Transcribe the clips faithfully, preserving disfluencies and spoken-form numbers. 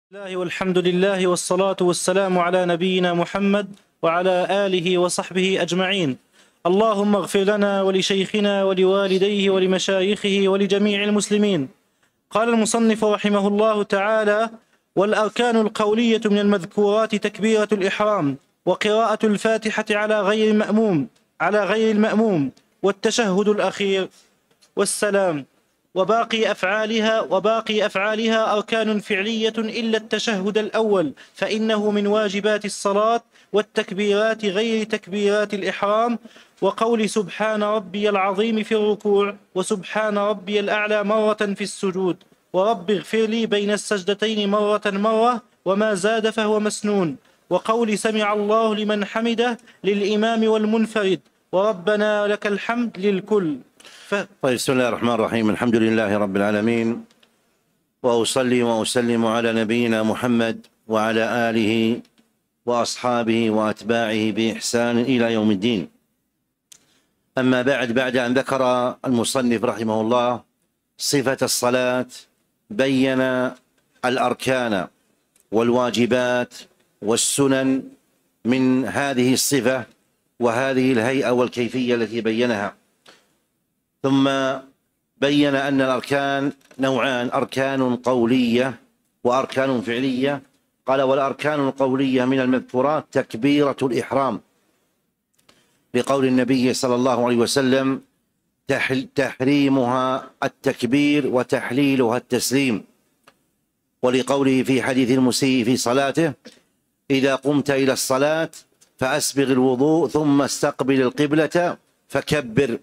الله والحمد لله والصلاة والسلام على نبينا محمد وعلى آله وصحبه أجمعين. اللهم اغفر لنا ولشيخنا ولوالديه ولمشايخه ولجميع المسلمين. قال المصنف رحمه الله تعالى: والأركان القولية من المذكورات تكبيرة الإحرام، وقراءة الفاتحة على غير المأموم على غير المأموم والتشهد الأخير والسلام. وباقي أفعالها وباقي أفعالها أركان فعلية إلا التشهد الأول، فإنه من واجبات الصلاة، والتكبيرات غير تكبيرات الإحرام، وقول سبحان ربي العظيم في الركوع، وسبحان ربي الأعلى مرة في السجود، ورب اغفر لي بين السجدتين مرة مرة، وما زاد فهو مسنون، وقول سمع الله لمن حمده للإمام والمنفرد، وربنا لك الحمد للكل. ف... طيب، بسم الله الرحمن الرحيم. الحمد لله رب العالمين، وأصلي وأسلم على نبينا محمد وعلى آله وأصحابه وأتباعه بإحسان إلى يوم الدين. أما بعد، بعد أن ذكر المصنف رحمه الله صفة الصلاة، بين الأركان والواجبات والسنن من هذه الصفة وهذه الهيئة والكيفية التي بينها، ثم بين أن الأركان نوعان: أركان قولية وأركان فعلية. قال: والأركان القولية من المذكورات تكبيرة الإحرام، لقول النبي صلى الله عليه وسلم: تحريمها التكبير وتحليلها التسليم، ولقوله في حديث المسيء في صلاته: إذا قمت إلى الصلاة فأسبغ الوضوء ثم استقبل القبلة فكبر.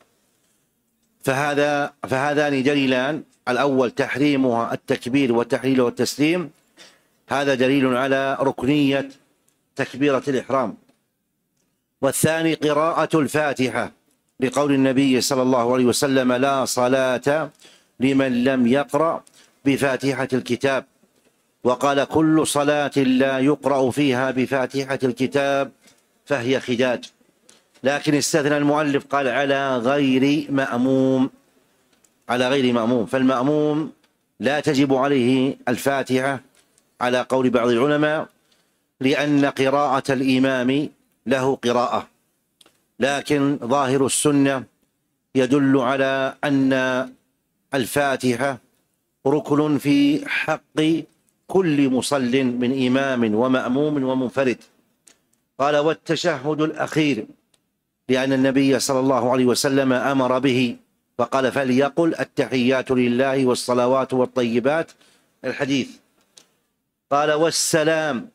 فهذا فهذان دليلان: الأول تحريمها التكبير وتحليله التسليم، هذا دليل على ركنية تكبيرة الإحرام. والثاني قراءة الفاتحة، لقول النبي صلى الله عليه وسلم: لا صلاة لمن لم يقرأ بفاتحة الكتاب. وقال: كل صلاة لا يقرأ فيها بفاتحة الكتاب فهي خداج. لكن استثنى المؤلف، قال: على غير مأموم، على غير مأموم. فالمأموم لا تجب عليه الفاتحة على قول بعض العلماء، لأن قراءة الإمام له قراءة، لكن ظاهر السنة يدل على أن الفاتحة ركن في حق كل مصل من إمام ومأموم ومنفرد. قال: والتشهد الأخير، لأن النبي صلى الله عليه وسلم أمر به، فقال: فليقل التحيات لله والصلوات والطيبات، الحديث. قال: والسلام،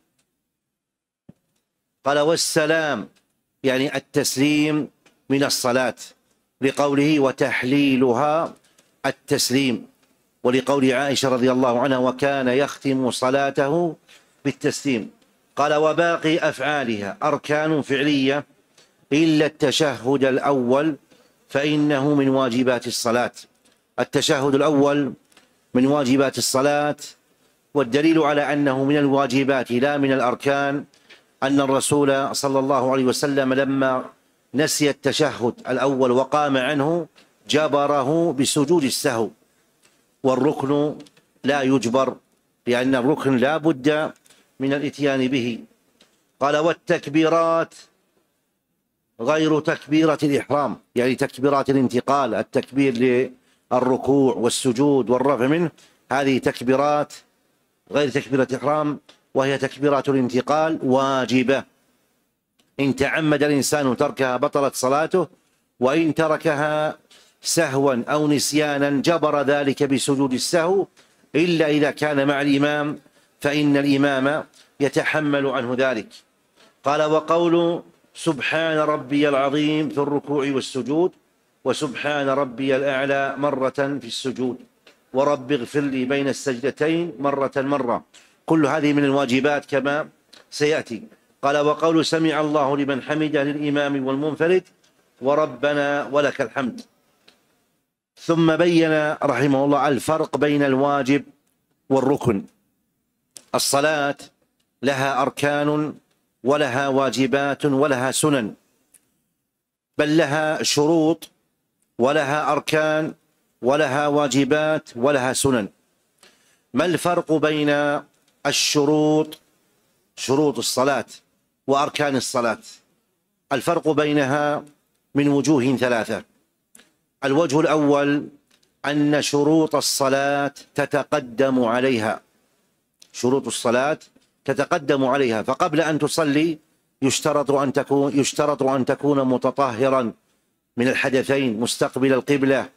قال: والسلام يعني التسليم من الصلاة، لقوله: وتحليلها التسليم، ولقول عائشة رضي الله عنها: وكان يختم صلاته بالتسليم. قال: وباقي أفعالها أركان فعلية إلا التشهد الأول، فإنه من واجبات الصلاة. التشهد الأول من واجبات الصلاة، والدليل على أنه من الواجبات لا من الأركان أن الرسول صلى الله عليه وسلم لما نسي التشهد الأول وقام عنه جبره بسجود السهو، والركن لا يجبر، لأن الركن لا بد من الإتيان به. قال: والتكبيرات غير تكبيرة الإحرام، يعني تكبيرات الانتقال، التكبير للركوع والسجود والرفع منه، هذه تكبيرات غير تكبيرة الإحرام، وهي تكبيرات الانتقال واجبة. إن تعمد الإنسان تركها بطلت صلاته، وإن تركها سهوا أو نسيانا جبر ذلك بسجود السهو، إلا إذا كان مع الإمام، فإن الإمام يتحمل عنه ذلك. قال: وقول سبحان ربي العظيم في الركوع والسجود، وسبحان ربي الأعلى مرة في السجود، ورب اغفر لي بين السجدتين مرة مرة، كل هذه من الواجبات كما سيأتي. قال: وقول سمع الله لمن حمده للإمام والمنفرد، وربنا ولك الحمد. ثم بين رحمه الله الفرق بين الواجب والركن. الصلاة لها أركان ولها واجبات ولها سنن، بل لها شروط ولها أركان ولها واجبات ولها سنن. ما الفرق بين الشروط، شروط الصلاة وأركان الصلاة. الفرق بينها من وجوه ثلاثة. الوجه الأول أن شروط الصلاة تتقدم عليها، شروط الصلاة تتقدم عليها، فقبل أن تصلي يشترط أن تكون يشترط أن تكون متطهرا من الحدثين مستقبل القبلة،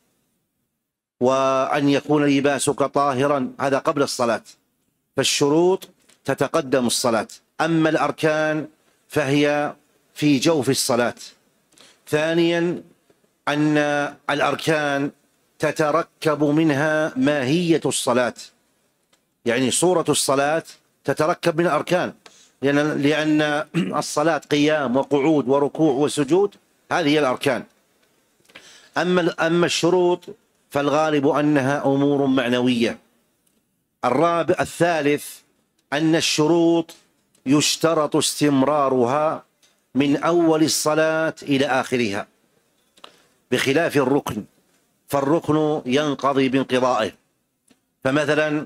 وأن يكون لباسك طاهرا، هذا قبل الصلاة. فالشروط تتقدم الصلاة. أما الأركان فهي في جوف الصلاة. ثانيا أن الأركان تتركب منها ماهية الصلاة، يعني صورة الصلاة تتركب من الأركان، لأن لأن الصلاة قيام وقعود وركوع وسجود، هذه هي الأركان. أما أما الشروط فالغالب أنها أمور معنوية. الرابع الثالث أن الشروط يشترط استمرارها من أول الصلاة إلى آخرها، بخلاف الركن، فالركن ينقضي بانقضائه. فمثلا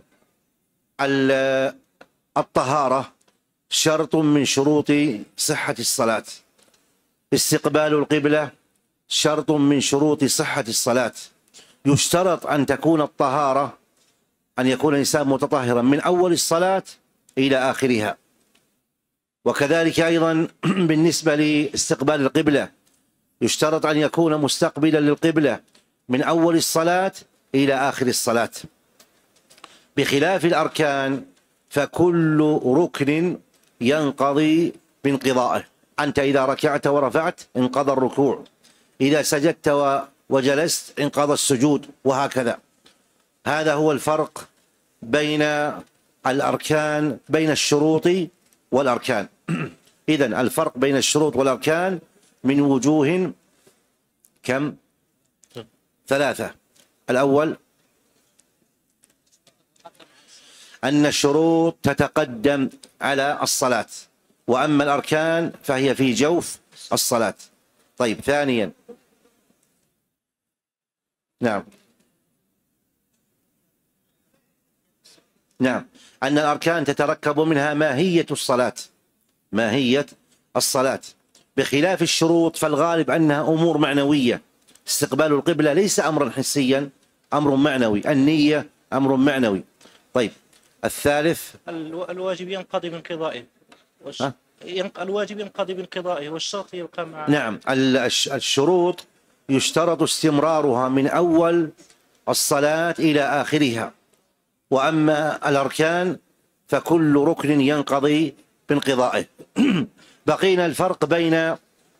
الطهارة شرط من شروط صحة الصلاة، استقبال القبلة شرط من شروط صحة الصلاة. يشترط أن تكون الطهارة، أن يكون الإنسان متطهرا من أول الصلاة إلى آخرها. وكذلك أيضا بالنسبة لاستقبال القبلة يشترط أن يكون مستقبلا للقبلة من أول الصلاة إلى آخر الصلاة. بخلاف الأركان فكل ركن ينقضي بانقضائه. أنت إذا ركعت ورفعت انقضى الركوع، إذا سجدت وجلست انقضى السجود، وهكذا. هذا هو الفرق بين الأركان، بين الشروط والأركان. إذن الفرق بين الشروط والأركان من وجوه كم؟ ثلاثة. الأول أن الشروط تتقدم على الصلاة، وأما الأركان فهي في جوف الصلاة. طيب، ثانيا نعم نعم أن الأركان تتركب منها ماهية الصلاة، ماهية الصلاة، بخلاف الشروط فالغالب أنها أمور معنوية. استقبال القبلة ليس أمرا حسيا، أمر معنوي. النية أمر معنوي. طيب، الثالث الواجب ينقضي بانقضائه والش... الواجب ينقضي بانقضائه والشرط يبقى مع. نعم، الشروط يشترط استمرارها من أول الصلاة إلى آخرها، وأما الأركان فكل ركن ينقضي بانقضائه. بقينا الفرق بين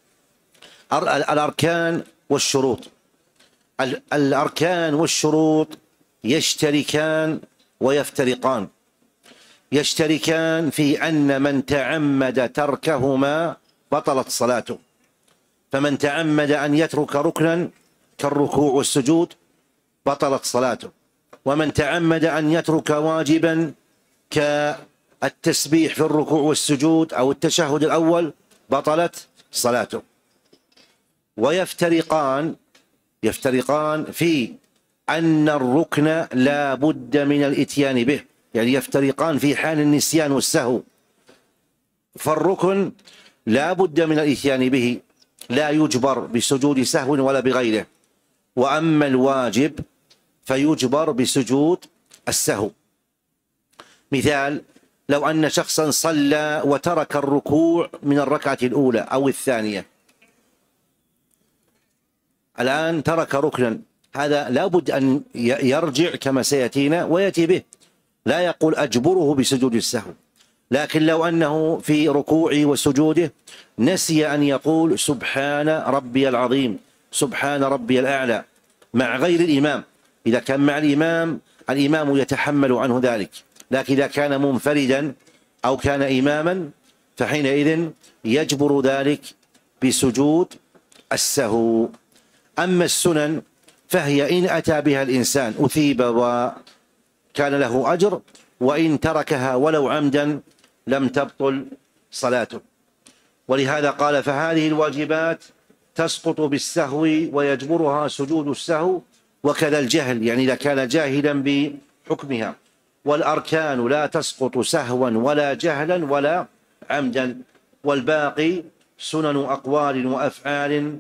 الأركان والشروط. الأركان والشروط يشتركان ويفترقان. يشتركان في أن من تعمد تركهما بطلت صلاته، فمن تعمد أن يترك ركنا كالركوع والسجود بطلت صلاته، ومن تعمد أن يترك واجبا كالتسبيح في الركوع والسجود أو التشهد الأول بطلت صلاته. ويفترقان يفترقان في أن الركن لا بد من الإتيان به، يعني يفترقان في حال النسيان والسهو. فالركن لا بد من الإتيان به، لا يجبر بسجود سهو ولا بغيره. وأما الواجب فيجبر بسجود السهو. مثال: لو أن شخصا صلى وترك الركوع من الركعة الأولى أو الثانية، الآن ترك ركنا، هذا لا بد أن يرجع كما سيأتينا ويأتي به، لا يقول أجبره بسجود السهو. لكن لو أنه في ركوعه وسجوده نسي أن يقول سبحان ربي العظيم، سبحان ربي الأعلى مع غير الإمام، إذا كان مع الإمام الإمام يتحمل عنه ذلك، لكن إذا كان منفردا أو كان إماما فحينئذ يجبر ذلك بسجود السهو. أما السنن فهي إن أتى بها الإنسان أثيب وكان له أجر، وإن تركها ولو عمدا لم تبطل صلاته. ولهذا قال: فهذه الواجبات تسقط بالسهو ويجبرها سجود السهو، وكذا الجهل، يعني إذا كان جاهلا بحكمها. والأركان لا تسقط سهوا ولا جهلا ولا عمدا، والباقي سنن أقوال وأفعال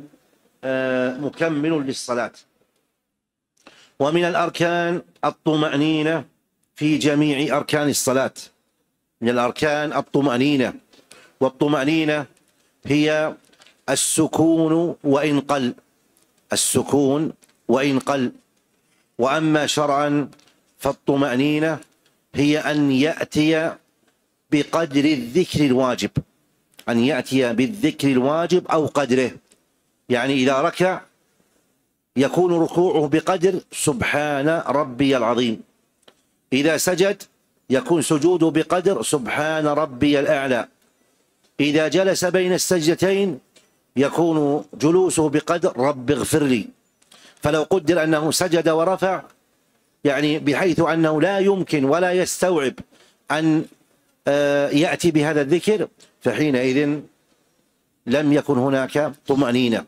مكمل للصلاة. ومن الأركان الطمأنينة في جميع أركان الصلاة. من الأركان الطمأنينة، والطمأنينة هي السكون وإن قل، السكون وإن قل. وأما شرعا فالطمأنينة هي أن يأتي بقدر الذكر الواجب، أن يأتي بالذكر الواجب أو قدره. يعني إذا ركع يكون ركوعه بقدر سبحان ربي العظيم، إذا سجد يكون سجوده بقدر سبحان ربي الأعلى، إذا جلس بين السجدتين يكون جلوسه بقدر رب اغفر لي. فلو قدر أنه سجد ورفع، يعني بحيث أنه لا يمكن ولا يستوعب أن يأتي بهذا الذكر، فحينئذ لم يكن هناك طمأنينة.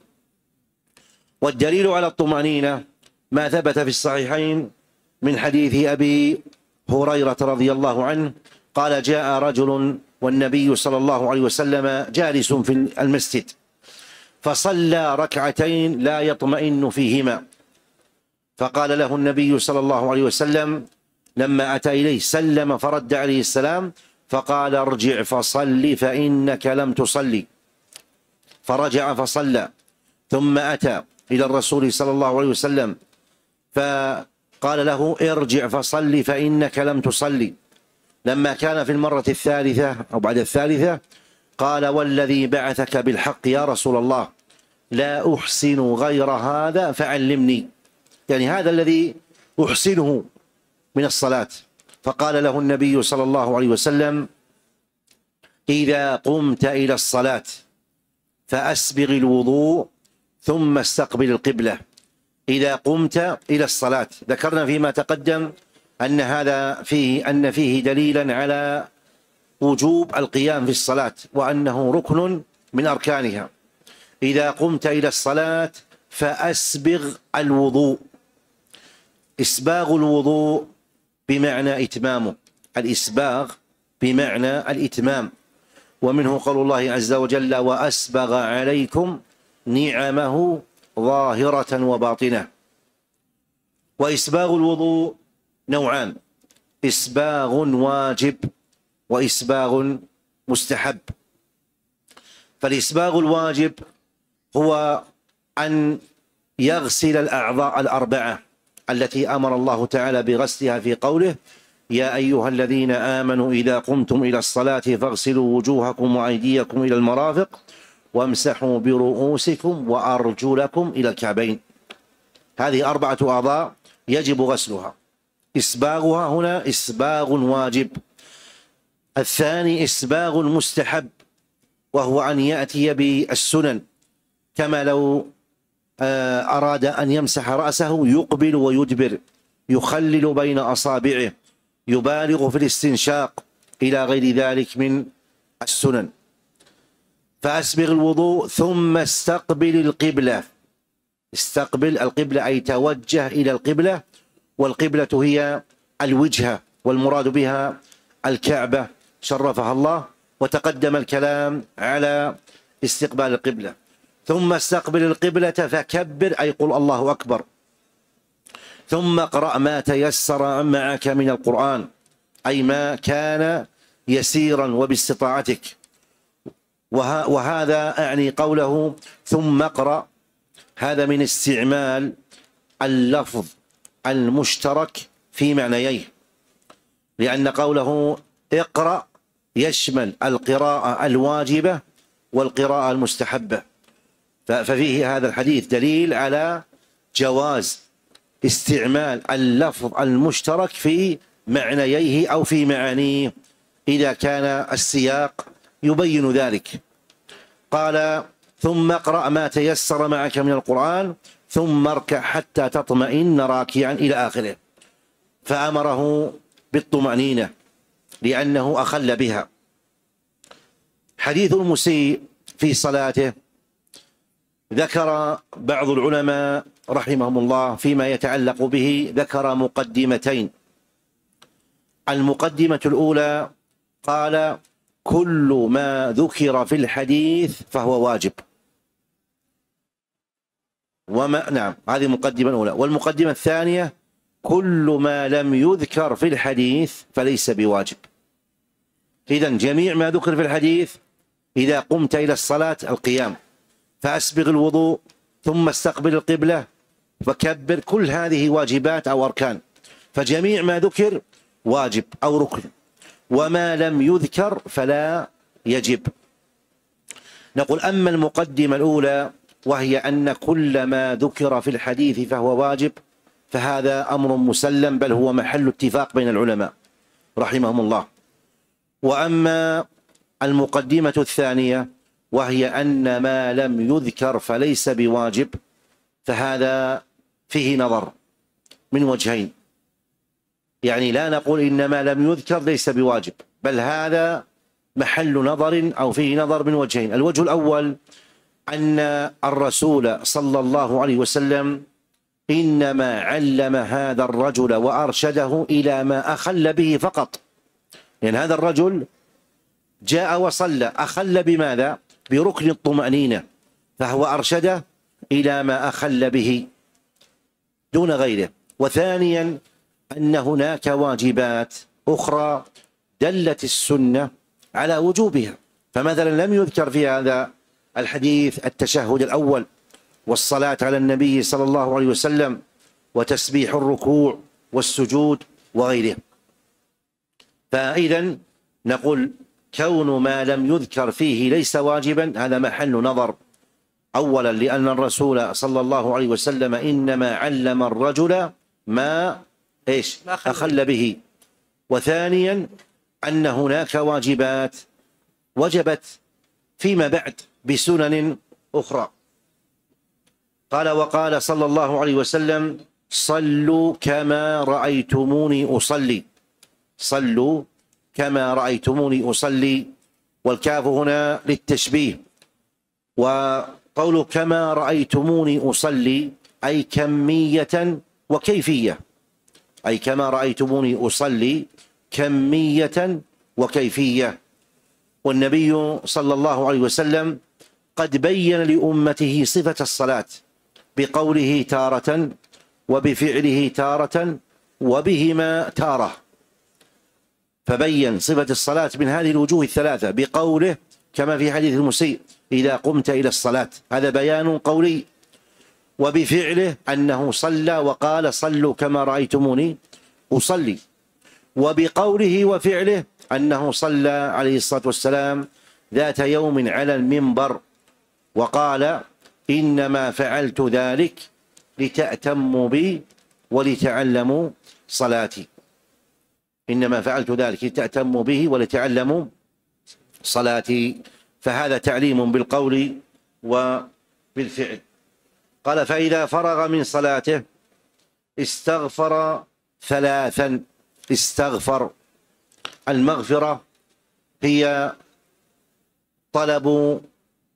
والدليل على الطمأنينة ما ثبت في الصحيحين من حديث أبي هريرة رضي الله عنه قال: جاء رجل والنبي صلى الله عليه وسلم جالس في المسجد فصلى ركعتين لا يطمئن فيهما، فقال له النبي صلى الله عليه وسلم لما أتى إليه سلم فرد عليه السلام فقال: ارجع فصل فإنك لم تصلي. فرجع فصلى، ثم أتى إلى الرسول صلى الله عليه وسلم فقال له: ارجع فصل فإنك لم تصلي. لما كان في المرة الثالثة أو بعد الثالثة قال: والذي بعثك بالحق يا رسول الله لا أحسن غير هذا فعلمني، يعني هذا الذي أحسنه من الصلاة. فقال له النبي صلى الله عليه وسلم: إذا قمت إلى الصلاة فأسبغ الوضوء ثم استقبل القبلة. إذا قمت إلى الصلاة، ذكرنا فيما تقدم أن هذا فيه أن فيه دليلا على وجوب القيام في الصلاة وأنه ركن من أركانها. إذا قمت إلى الصلاة فأسبغ الوضوء. إسباغ الوضوء بمعنى إتمامه، الإسباغ بمعنى الإتمام، ومنه قول الله عز وجل: وأسبغ عليكم نعمه ظاهرة وباطنة. وإسباغ الوضوء نوعان: إسباغ واجب وإسباغ مستحب. فالإسباغ الواجب هو أن يغسل الأعضاء الأربعة التي أمر الله تعالى بغسلها في قوله: يا أيها الذين آمنوا إذا قمتم إلى الصلاة فاغسلوا وجوهكم وأيديكم إلى المرافق وامسحوا برؤوسكم وأرجلكم إلى الكعبين. هذه أربعة أعضاء يجب غسلها. إسباغها هنا إسباغ واجب. الثاني إسباغ مستحب، وهو أن يأتي بالسنن، كما لو أراد أن يمسح رأسه يقبل ويدبر، يخلل بين أصابعه، يبالغ في الاستنشاق، إلى غير ذلك من السنن. فأسبغ الوضوء ثم استقبل القبلة. استقبل القبلة أي توجه إلى القبلة، والقبلة هي الوجهة، والمراد بها الكعبة شرفها الله، وتقدم الكلام على استقبال القبلة. ثم استقبل القبلة فكبر أي قل الله أكبر، ثم اقرأ ما تيسر معك من القرآن، أي ما كان يسيرا وباستطاعتك. وهذا أعني قوله ثم اقرأ، هذا من استعمال اللفظ المشترك في معنييه، لأن قوله اقرأ يشمل القراءة الواجبة والقراءة المستحبة. ففيه هذا الحديث دليل على جواز استعمال اللفظ المشترك في معنييه أو في معانيه إذا كان السياق يبين ذلك. قال ثم اقرأ ما تيسر معك من القرآن ثم اركع حتى تطمئن راكعا إلى آخره. فأمره بالطمأنينة لأنه أخل بها. حديث المسيء في صلاته ذكر بعض العلماء رحمهم الله فيما يتعلق به، ذكر مقدمتين. المقدمة الأولى قال كل ما ذكر في الحديث فهو واجب. وما نعم هذه المقدمة الأولى. والمقدمة الثانية كل ما لم يذكر في الحديث فليس بواجب. إذن جميع ما ذكر في الحديث إذا قمت إلى الصلاة القيام، فأسبغ الوضوء ثم استقبل القبلة فكبر، كل هذه واجبات أو أركان، فجميع ما ذكر واجب أو ركن، وما لم يذكر فلا يجب. نقول أما المقدمة الأولى وهي أن كل ما ذكر في الحديث فهو واجب، فهذا أمر مسلم، بل هو محل اتفاق بين العلماء رحمهم الله. وأما المقدمة الثانية وهي أن ما لم يذكر فليس بواجب، فهذا فيه نظر من وجهين. يعني لا نقول إن ما لم يذكر ليس بواجب، بل هذا محل نظر أو فيه نظر من وجهين. الوجه الأول أن الرسول صلى الله عليه وسلم إنما علم هذا الرجل وأرشده إلى ما أخل به فقط. يعني هذا الرجل جاء وصلى، أخل بماذا؟ بركن الطمأنينة، فهو أرشده إلى ما أخل به دون غيره. وثانيا أن هناك واجبات أخرى دلت السنة على وجوبها، فمثلا لم يذكر في هذا الحديث التشهد الأول والصلاة على النبي صلى الله عليه وسلم وتسبيح الركوع والسجود وغيره. فإذا نقول كون ما لم يذكر فيه ليس واجبا هذا محل نظر، أولا لأن الرسول صلى الله عليه وسلم إنما علم الرجل ما إيش أخل به، وثانيا أن هناك واجبات وجبت فيما بعد بسنن أخرى. قال وقال صلى الله عليه وسلم صلوا كما رأيتموني أصلي، صلوا كما رأيتموني أصلي، والكاف هنا للتشبيه. وقول كما رأيتموني أصلي أي كمية وكيفية، أي كما رأيتموني أصلي كمية وكيفية. والنبي صلى الله عليه وسلم قد بين لأمته صفة الصلاة بقوله تارة وبفعله تارة وبهما تارة، فبين صفة الصلاة من هذه الوجوه الثلاثة بقوله كما في حديث المسيء إذا قمت إلى الصلاة، هذا بيان قولي، وبفعله أنه صلى وقال صلوا كما رأيتموني أصلي، وبقوله وفعله أنه صلى عليه الصلاة والسلام ذات يوم على المنبر وقال إنما فعلت ذلك لتأتموا بي ولتعلموا صلاتي، إنما فعلت ذلك لتأتموا به ولتعلموا صلاتي، فهذا تعليم بالقول وبالفعل. قال فإذا فرغ من صلاته استغفر ثلاثا. استغفر، المغفرة هي طلب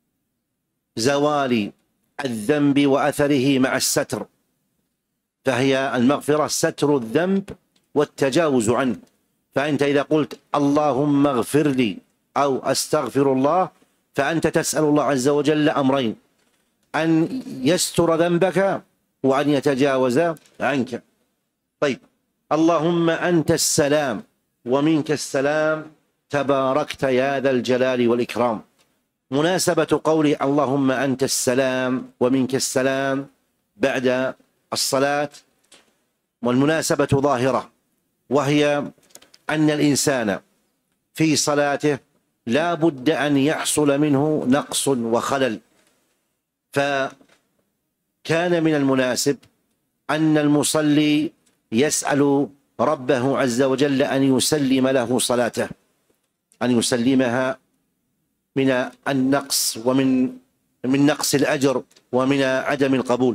زوال الذنب وأثره مع الستر، فهي المغفرة ستر الذنب والتجاوز عنه. فأنت إذا قلت اللهم اغفر لي أو أستغفر الله فأنت تسأل الله عز وجل أمرين: أن يستر ذنبك وأن يتجاوز عنك. طيب، اللهم أنت السلام ومنك السلام تباركت يا ذا الجلال والإكرام. مناسبة قول اللهم أنت السلام ومنك السلام بعد الصلاة والمناسبة ظاهرة، وهي أن الإنسان في صلاته لا بد أن يحصل منه نقص وخلل، فكان من المناسب أن المصلي يسأل ربه عز وجل أن يسلم له صلاته، أن يسلمها من النقص ومن من نقص الأجر ومن عدم القبول.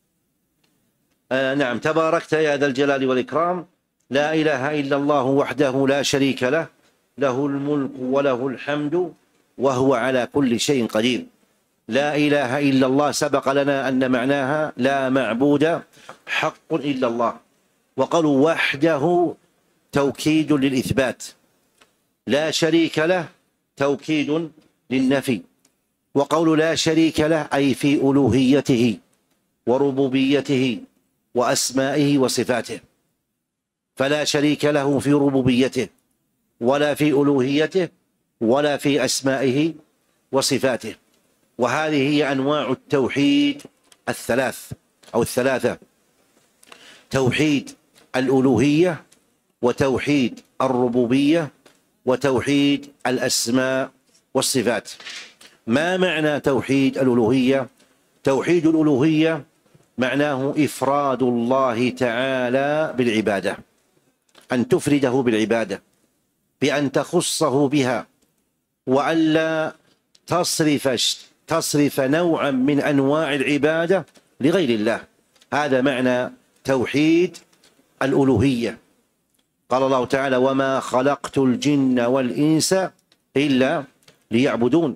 آه نعم، تباركت يا ذا الجلال والإكرام، لا إله إلا الله وحده لا شريك له، له الملك وله الحمد وهو على كل شيء قدير. لا إله إلا الله سبق لنا أن معناها لا معبود حق إلا الله، وقالوا وحده توكيد للإثبات، لا شريك له توكيد للنفي. وقول لا شريك له أي في ألوهيته وربوبيته وأسمائه وصفاته، فلا شريك له في ربوبيته ولا في ألوهيته ولا في أسمائه وصفاته. وهذه هي أنواع التوحيد الثلاث أو الثلاثة: توحيد الألوهية، وتوحيد الربوبية، وتوحيد الأسماء والصفات. ما معنى توحيد الألوهية؟ توحيد الألوهية معناه إفراد الله تعالى بالعبادة، أن تفرده بالعبادة، بأن تخصه بها، وألا تصرف تصرف نوعا من أنواع العبادة لغير الله. هذا معنى توحيد الألوهية. قال الله تعالى: وما خلقت الجن والإنس إلا ليعبدون.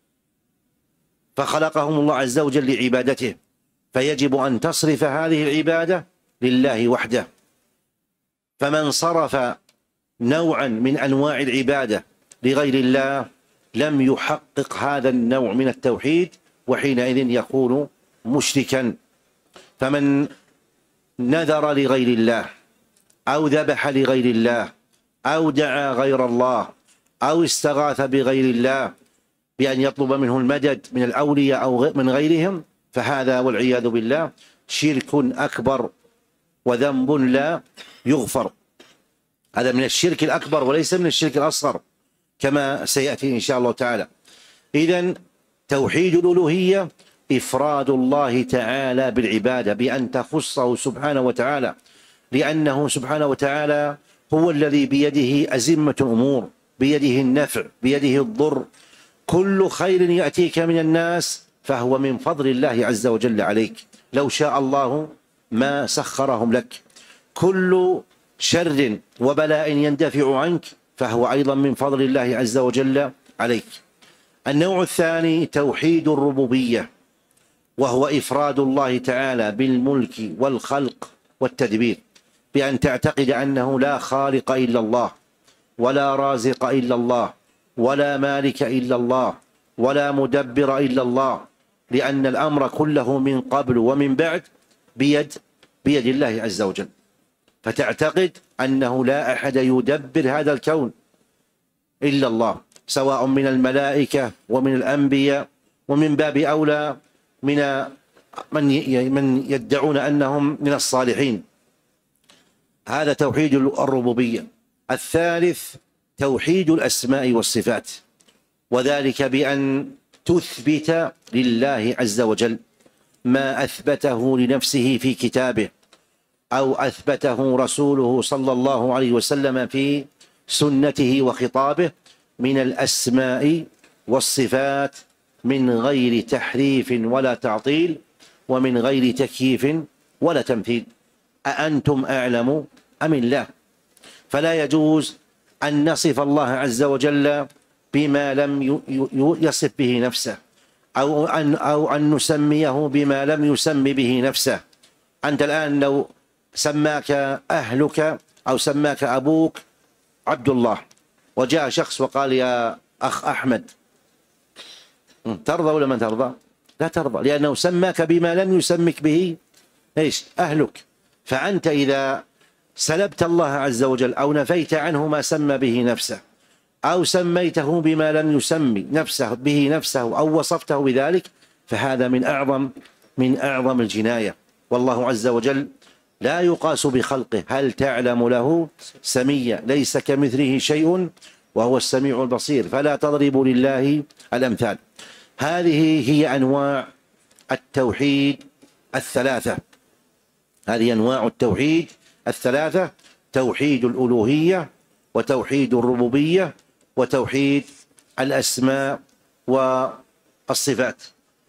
فخلقهم الله عز وجل لعبادته، فيجب أن تصرف هذه العبادة لله وحده. فمن صرف نوعا من أنواع العبادة لغير الله لم يحقق هذا النوع من التوحيد، وحينئذ يكون مشركا. فمن نذر لغير الله أو ذبح لغير الله أو دعا غير الله أو استغاث بغير الله بأن يطلب منه المدد من الأولياء أو من غيرهم، فهذا والعياذ بالله شرك أكبر وذنب لا يغفر. هذا من الشرك الأكبر وليس من الشرك الأصغر كما سيأتي إن شاء الله تعالى. إذن توحيد الألوهية إفراد الله تعالى بالعبادة، بأن تخصه سبحانه وتعالى، لأنه سبحانه وتعالى هو الذي بيده أزمة الأمور، بيده النفع، بيده الضر. كل خير يأتيك من الناس فهو من فضل الله عز وجل عليك، لو شاء الله ما سخرهم لك. كل شر وبلاء يندفع عنك فهو أيضا من فضل الله عز وجل عليك. النوع الثاني توحيد الربوبية، وهو إفراد الله تعالى بالملك والخلق والتدبير، بأن تعتقد أنه لا خالق إلا الله، ولا رازق إلا الله، ولا مالك إلا الله، ولا مدبر إلا الله، لأن الأمر كله من قبل ومن بعد بيد بيد الله عز وجل. فتعتقد أنه لا أحد يدبر هذا الكون إلا الله، سواء من الملائكة ومن الأنبياء، ومن باب أولى من من يدعون أنهم من الصالحين. هذا توحيد الربوبية. الثالث توحيد الأسماء والصفات، وذلك بأن تثبت لله عز وجل ما أثبته لنفسه في كتابه، أو أثبته رسوله صلى الله عليه وسلم في سنته وخطابه من الأسماء والصفات، من غير تحريف ولا تعطيل، ومن غير تكييف ولا تمثيل. أأنتم أعلم أم الله؟ فلا يجوز أن نصف الله عز وجل بما لم يصف به نفسه، أو أن, أو أن نسميه بما لم يسم به نفسه. أنت الآن لو سماك أهلك أو سماك أبوك عبد الله، وجاء شخص وقال يا أخ أحمد، ترضى ولا ما ترضى؟ لا ترضى، لأنه سماك بما لم يسمك به إيش؟ أهلك. فأنت إذا سلبت الله عز وجل أو نفيت عنه ما سمى به نفسه، أو سميته بما لم يسمي نفسه به نفسه أو وصفته بذلك، فهذا من أعظم من أعظم الجناية. والله عز وجل لا يقاس بخلقه، هل تعلم له سميا، ليس كمثله شيء وهو السميع البصير، فلا تضربوا لله الأمثال. هذه هي أنواع التوحيد الثلاثة، هذه أنواع التوحيد الثلاثة: توحيد الألوهية، وتوحيد الربوبية، وتوحيد الأسماء والصفات.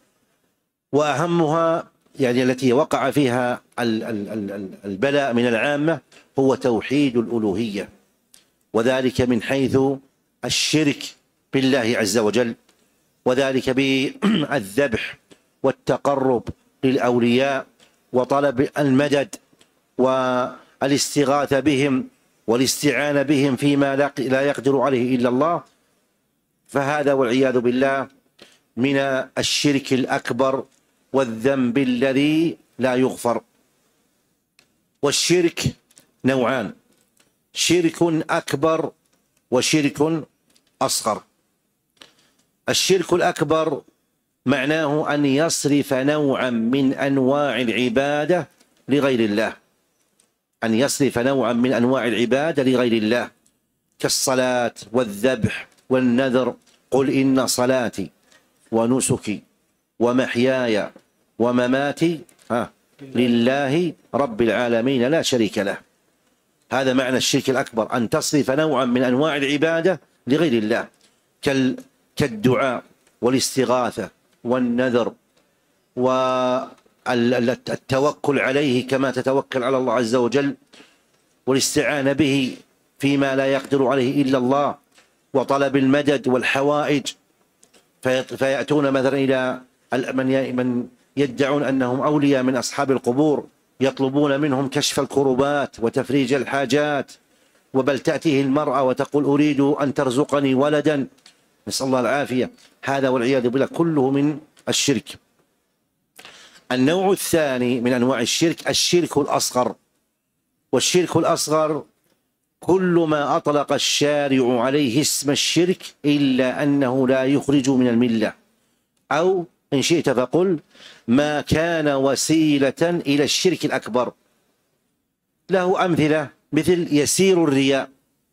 وأهمها يعني التي وقع فيها البلاء من العامة هو توحيد الألوهية، وذلك من حيث الشرك بالله عز وجل، وذلك بالذبح والتقرب للأولياء وطلب المدد والاستغاثة بهم والاستعانة بهم فيما لا يقدر عليه إلا الله، فهذا والعياذ بالله من الشرك الأكبر والذنب الذي لا يغفر. والشرك نوعان: شرك أكبر وشرك أصغر. الشرك الأكبر معناه أن يصرف نوعا من أنواع العبادة لغير الله، أن يصرف نوعا من أنواع العبادة لغير الله، كالصلاة والذبح والنذر. قل إن صلاتي ونسكي ومحياي ومماتي ها لله رب العالمين لا شريك له. هذا معنى الشرك الأكبر، أن تصرف نوعا من أنواع العبادة لغير الله، كالدعاء والاستغاثة والنذر والتوكل عليه كما تتوكل على الله عز وجل، والاستعانة به فيما لا يقدر عليه إلا الله، وطلب المدد والحوائج. فيأتون مثلا إلى من يدعون أنهم أولياء من أصحاب القبور، يطلبون منهم كشف الكربات وتفريج الحاجات، وبل تأتيه المرأة وتقول أريد أن ترزقني ولدا، نسأل الله العافية. هذا والعياذ بالله كله من الشرك. النوع الثاني من أنواع الشرك الشرك الأصغر. والشرك الأصغر كل ما أطلق الشارع عليه اسم الشرك إلا أنه لا يخرج من الملة، أو إن شئت فقل ما كان وسيلة إلى الشرك الأكبر. له أمثلة مثل يسير الرياء،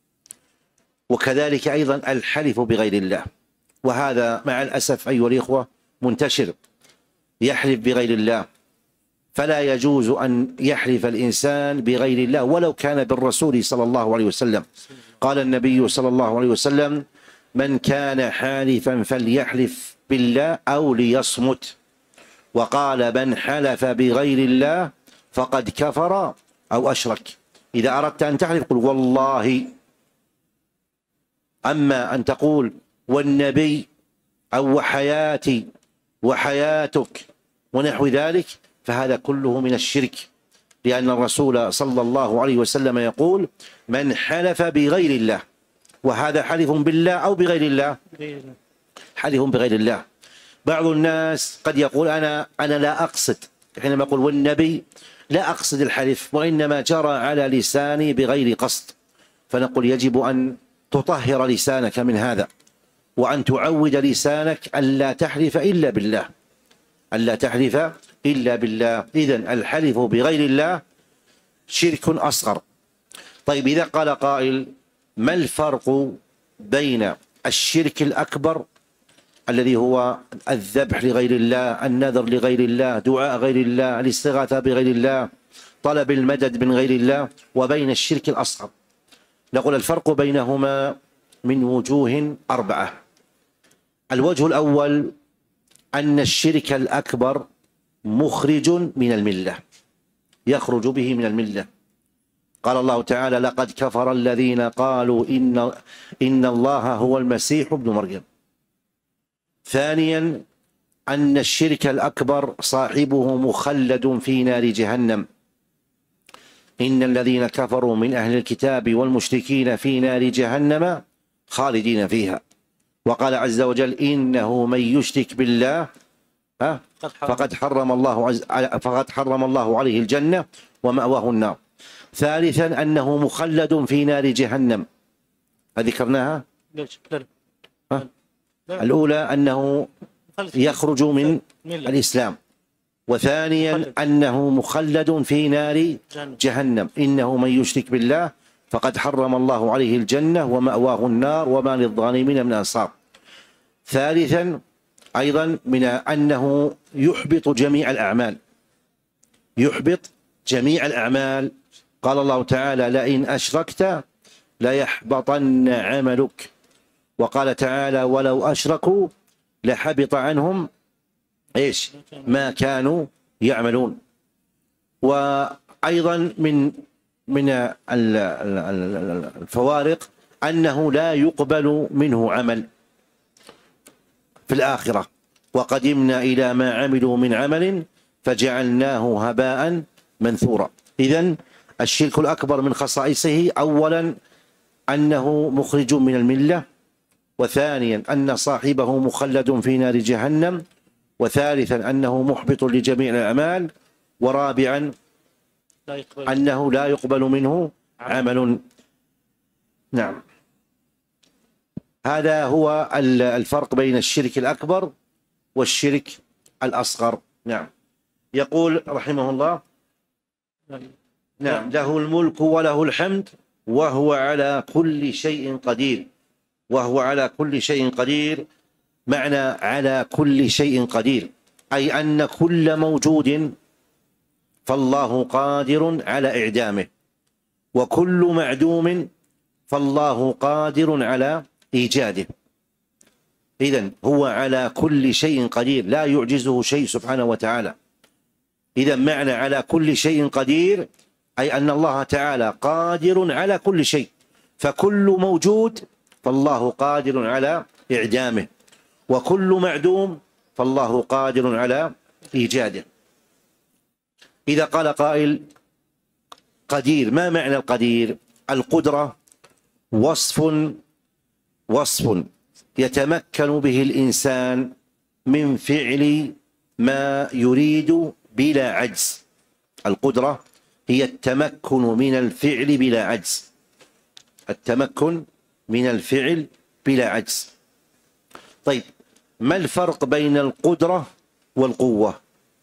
وكذلك أيضا الحلف بغير الله، وهذا مع الأسف أيها الإخوة منتشر، يحلف بغير الله. فلا يجوز أن يحلف الإنسان بغير الله ولو كان بالرسول صلى الله عليه وسلم. قال النبي صلى الله عليه وسلم: من كان حالفا فليحلف بالله أو ليصمت. وقال: من حلف بغير الله فقد كفر أو أشرك. إذا أردت أن تحلف قل والله. أما أن تقول والنبي أو وحياتي وحياتك ونحو ذلك فهذا كله من الشرك، لأن الرسول صلى الله عليه وسلم يقول: من حلف بغير الله، وهذا حلف بالله أو بغير الله؟ حلف بغير الله. بعض الناس قد يقول أنا أنا لا أقصد، حينما يقول والنبي لا أقصد الحلف، وإنما جرى على لساني بغير قصد. فنقول يجب أن تطهر لسانك من هذا، وأن تعود لسانك ألا تحلف إلا بالله، ألا تحلف إلا بالله. إذن الحلف بغير الله شرك أصغر. طيب إذا قال قائل: ما الفرق بين الشرك الأكبر الذي هو الذبح لغير الله، النذر لغير الله، دعاء غير الله، الاستغاثة بغير الله، طلب المدد من غير الله، وبين الشرك الأصغر؟ نقول الفرق بينهما من وجوه أربعة. الوجه الأول أن الشرك الأكبر مخرج من الملة، يخرج به من الملة. قال الله تعالى: لقد كفر الذين قالوا إن, إن الله هو المسيح ابن مريم. ثانيا أن الشرك الأكبر صاحبه مخلد في نار جهنم. إن الذين كفروا من أهل الكتاب والمشركين في نار جهنم خالدين فيها. وقال عز وجل: إنه من يشرك بالله فقد حرم الله عز فقد حرم الله عليه الجنة ومأواه النار. ثالثا أنه مخلد في نار جهنم، ذكرناها. الأولى أنه يخرج من الإسلام، وثانيا أنه مخلد في نار جهنم. إنه من يشرك بالله فقد حرم الله عليه الجنة ومأواه النار وما للظالمين من أنصار. ثالثا أيضا من أنه يحبط جميع الأعمال، يحبط جميع الأعمال. قال الله تعالى: لئن أشركت ليحبطن عملك. وقال تعالى: ولو أشركوا لحبط عنهم إيش ما كانوا يعملون. وأيضا من من الفوارق أنه لا يقبل منه عمل في الآخرة. وقدمنا إلى ما عملوا من عمل فجعلناه هباء منثورا. إذن الشرك الأكبر من خصائصه أولا أنه مخرج من الملة، وثانيا أن صاحبه مخلد في نار جهنم، وثالثا أنه محبط لجميع الأعمال، ورابعا أنه لا يقبل منه عمل. نعم، هذا هو الفرق بين الشرك الأكبر والشرك الأصغر. نعم. يقول رحمه الله: نعم، له الملك وله الحمد وهو على كل شيء قدير. وهو على كل شيء قدير، معنى على كل شيء قدير أي أن كل موجود فالله قادر على إعدامه، وكل معدوم فالله قادر على إيجاده. إذن هو على كل شيء قدير، لا يعجزه شيء سبحانه وتعالى. إذن معنى على كل شيء قدير أي أن الله تعالى قادر على كل شيء، فكل موجود فالله قادر على إعدامه، وكل معدوم فالله قادر على إيجاده. إذا قال قائل: قدير، ما معنى القدير؟ القدرة وصف وصف يتمكن به الإنسان من فعل ما يريد بلا عجز. القدرة هي التمكن من الفعل بلا عجز، التمكن من الفعل بلا عجز. طيب، ما الفرق بين القدرة والقوة؟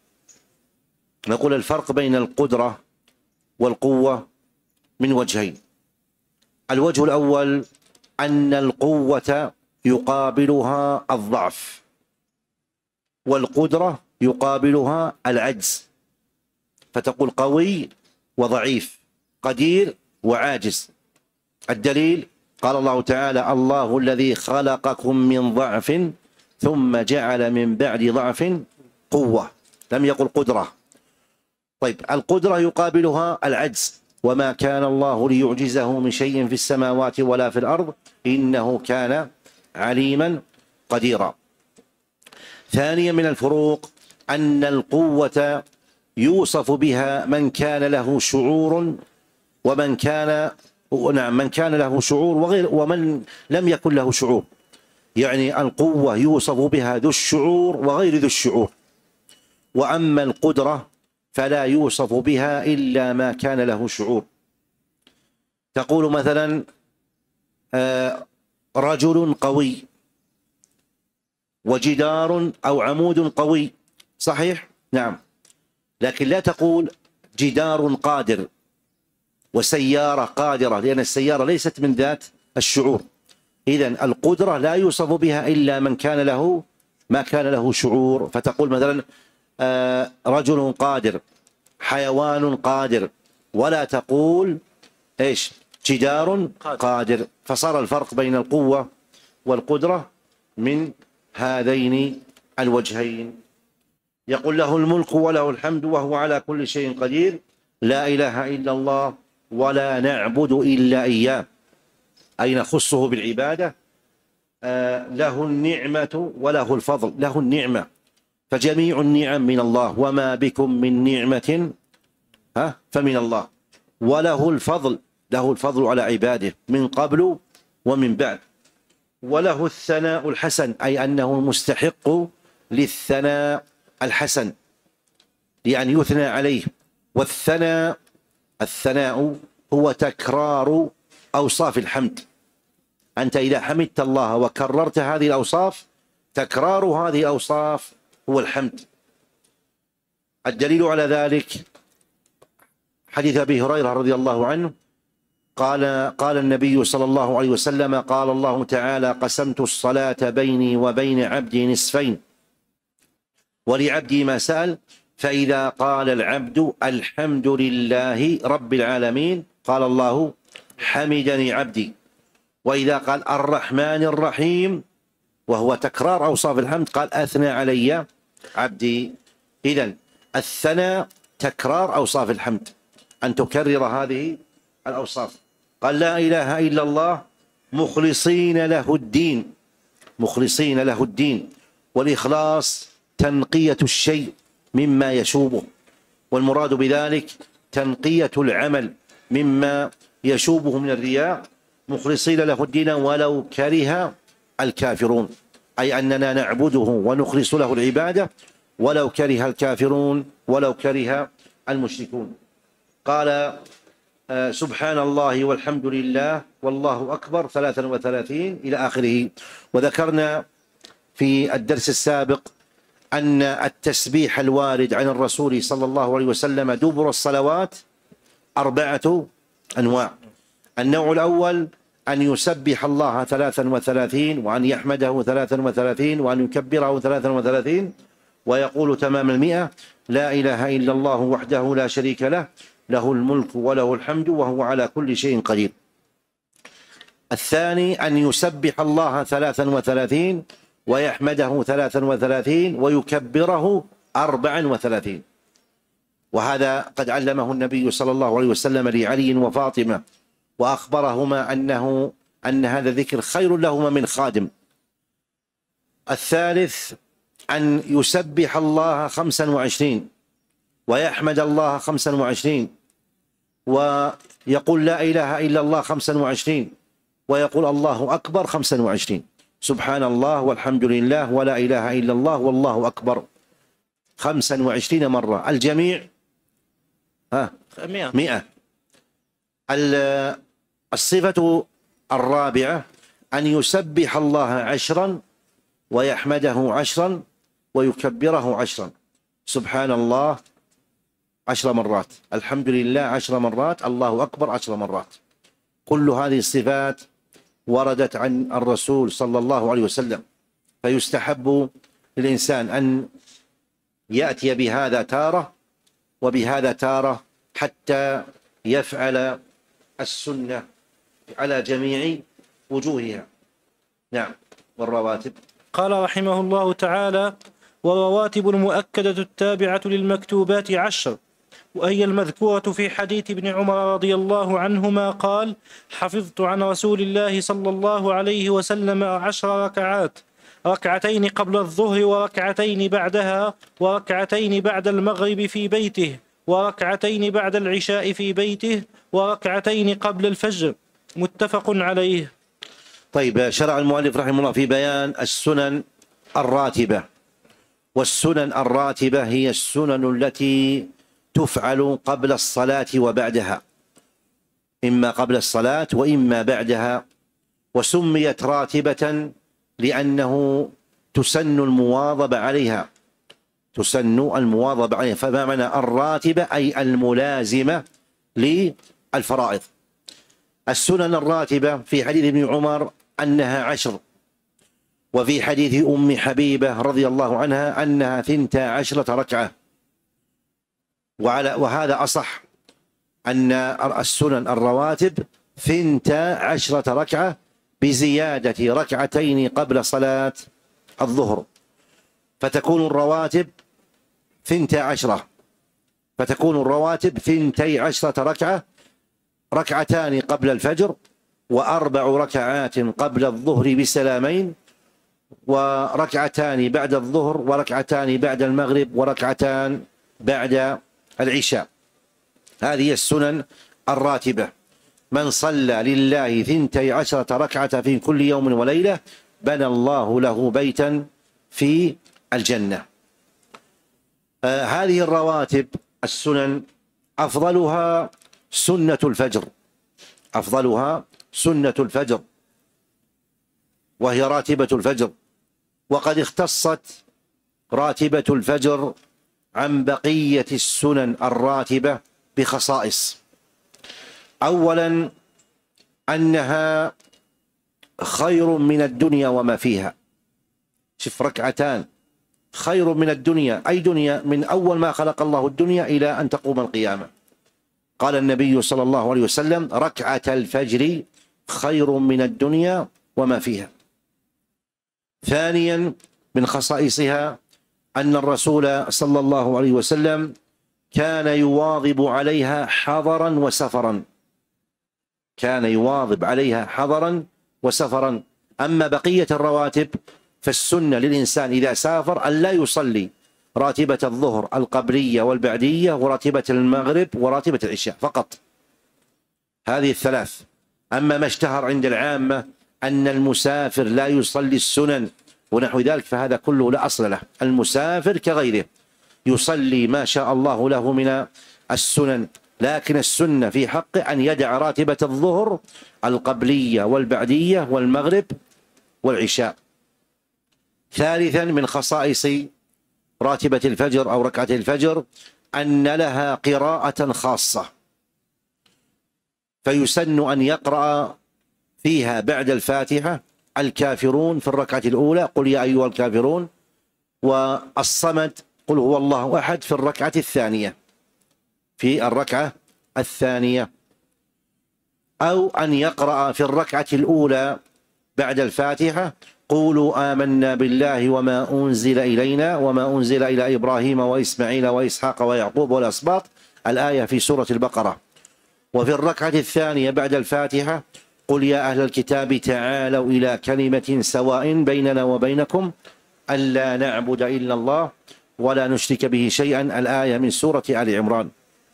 نقول الفرق بين القدرة والقوة من وجهين. الوجه الأول أن القوة يقابلها الضعف، والقدرة يقابلها العجز، فتقول قوي وضعيف، قدير وعاجز. الدليل قال الله تعالى: الله الذي خلقكم من ضعف ثم جعل من بعد ضعف قوة، لم يقل قدرة. طيب، القدرة يقابلها العجز، وما كان الله ليعجزه من شيء في السماوات ولا في الأرض إنه كان عليما قديرا. ثانيا من الفروق أن القوة يوصف بها من كان له شعور ومن كان نعم من كان له شعور وغير ومن لم يكن له شعور. يعني القوة يوصف بها ذو الشعور وغير ذو الشعور، وأما القدرة فلا يوصف بها إلا ما كان له شعور. تقول مثلا: رجل قوي وجدار أو عمود قوي، صحيح؟ نعم، لكن لا تقول جدار قادر وسيارة قادرة، لأن السيارة ليست من ذات الشعور. إذن القدرة لا يوصف بها إلا من كان له ما كان له شعور. فتقول مثلا: رجل قادر، حيوان قادر، ولا تقول إيش؟ جدار قادر. فصار الفرق بين القوة والقدرة من هذين الوجهين. يقول: له الملك وله الحمد وهو على كل شيء قدير، لا إله إلا الله ولا نعبد إلا إياه، أي نخصه بالعبادة. آه له النعمة وله الفضل. له النعمة، فجميع النعم من الله، وما بكم من نعمة ها فمن الله. وله الفضل، له الفضل على عباده من قبل ومن بعد. وله الثناء الحسن، أي أنه مستحق للثناء الحسن، يعني يثنى عليه. والثناء الثناء هو تكرار أوصاف الحمد. أنت إذا حمدت الله وكررت هذه الأوصاف، تكرار هذه الأوصاف هو الحمد. الدليل على ذلك حديث أبي هريرة رضي الله عنه قال قال النبي صلى الله عليه وسلم: قال الله تعالى: قسمت الصلاة بيني وبين عبدي نصفين ولعبدي ما سأل، فإذا قال العبد الحمد لله رب العالمين قال الله: حمدني عبدي. وإذا قال الرحمن الرحيم، وهو تكرار أوصاف الحمد، قال: أثنى علي عبدي. إذن الثناء تكرار أوصاف الحمد، أن تكرر هذه الأوصاف. قال: لا إله إلا الله مخلصين له الدين، مخلصين له الدين. والإخلاص تنقية الشيء مما يشوبه، والمراد بذلك تنقية العمل مما يشوبه من الرياء مخلصين له الدين ولو كره الكافرون، أي أننا نعبده ونخلص له العبادة ولو كره الكافرون ولو كره المشركون. قال آه سبحان الله والحمد لله والله أكبر ثلاثا وثلاثين إلى آخره. وذكرنا في الدرس السابق أن التسبيح الوارد عن الرسول صلى الله عليه وسلم دبر الصلوات أربعة أنواع. النوع الأول أن يسبح الله ثلاثا وثلاثين، وأن يحمده ثلاثا وثلاثين، وأن يكبره ثلاثا وثلاثين، ويقول تمام المئة: لا إله إلا الله وحده لا شريك له، له الملك وله الحمد وهو على كل شيء قدير. الثاني أن يسبح الله ثلاثا وثلاثين، ويحمده ثلاثا وثلاثين، ويكبره أربعا وثلاثين. وهذا قد علمه النبي صلى الله عليه وسلم لعلي وفاطمة، وأخبرهما أنه أن هذا الذكر خير لهما من خادم. الثالث أن يسبح الله خمسا وعشرين، ويحمد الله خمسا وعشرين، ويقول لا إله إلا الله خمسا وعشرين، ويقول الله أكبر خمسا وعشرين. سبحان الله والحمد لله ولا إله إلا الله والله أكبر خمسا وعشرين مرة. الجميع ها مئة. الصفة الرابعة أن يسبح الله عشرا، ويحمده عشرا، ويكبره عشرا. سبحان الله عشر مرات، الحمد لله عشر مرات، الله أكبر عشر مرات. كل هذه الصفات وردت عن الرسول صلى الله عليه وسلم، فيستحب للإنسان أن يأتي بهذا تارة وبهذا تارة حتى يفعل السنة على جميع وجوهها. نعم. والرواتب قال رحمه الله تعالى: والرواتب المؤكدة التابعة للمكتوبات عشر، وهي المذكورة في حديث ابن عمر رضي الله عنهما قال: حفظت عن رسول الله صلى الله عليه وسلم عشر ركعات، ركعتين قبل الظهر وركعتين بعدها، وركعتين بعد المغرب في بيته، وركعتين بعد العشاء في بيته، وركعتين قبل الفجر. متفق عليه. طيب، شرع المؤلف رحمه الله في بيان السنن الراتبة. والسنن الراتبة هي السنن التي تفعل قبل الصلاة وبعدها، إما قبل الصلاة وإما بعدها. وسميت راتبة لأنه تسن المواظبة عليها، تسن المواظبة عليها. فما معنى الراتبة؟ أي الملازمة للفرائض. السنن الراتبة في حديث ابن عمر أنها عشر، وفي حديث أم حبيبة رضي الله عنها أنها ثنتا عشرة ركعة. وعلى وهذا أصح، أن السنن الرواتب ثنتا عشرة ركعة بزيادة ركعتين قبل صلاة الظهر، فتكون الرواتب ثنتا عشرة فتكون الرواتب ثنتي عشرة ركعة، ركعتان قبل الفجر، وأربع ركعات قبل الظهر بسلامين، وركعتان بعد الظهر، وركعتان بعد المغرب، وركعتان بعد العشاء. هذه السنن الراتبة. من صلى لله ثنتي عشرة ركعة في كل يوم وليلة بنى الله له بيتا في الجنة. آه هذه الرواتب السنن أفضلها سنة الفجر، أفضلها سنة الفجر، وهي راتبة الفجر. وقد اختصت راتبة الفجر عن بقية السنن الراتبة بخصائص. أولا أنها خير من الدنيا وما فيها. شوف، ركعتان خير من الدنيا، أي دنيا؟ من أول ما خلق الله الدنيا إلى أن تقوم القيامة. قال النبي صلى الله عليه وسلم: ركعة الفجر خير من الدنيا وما فيها. ثانيا من خصائصها أن الرسول صلى الله عليه وسلم كان يواظب عليها حضرا وسفرا، كان يواظب عليها حضرا وسفرا. أما بقية الرواتب فالسنة للإنسان إذا سافر أن لا يصلي راتبة الظهر القبلية والبعدية وراتبة المغرب وراتبة العشاء فقط، هذه الثلاث. أما ما اشتهر عند العامة أن المسافر لا يصلي السنن ونحو ذلك فهذا كله لا أصل له. المسافر كغيره يصلي ما شاء الله له من السنن، لكن السنة في حقه أن يدع راتبة الظهر القبلية والبعدية والمغرب والعشاء. ثالثا من خصائص راتبة الفجر أو ركعة الفجر أن لها قراءة خاصة، فيسن أن يقرأ فيها بعد الفاتحة الكافرون في الركعة الأولى قل يا أيها الكافرون، والصمد قل هو الله أحد في الركعة الثانية في الركعة الثانية أو أن يقرأ في الركعة الأولى بعد الفاتحة قولوا آمنا بالله وما أنزل إلينا وما أنزل إلى إبراهيم وإسماعيل وإسحاق ويعقوب والأسباط، الآية في سورة البقرة. وفي الركعة الثانية بعد الفاتحة قل يا أهل الكتاب تعالوا إلى كلمة سواء بيننا وبينكم ألا نعبد إلا الله ولا نشرك به شيئا، الآية من سورة آل عمران.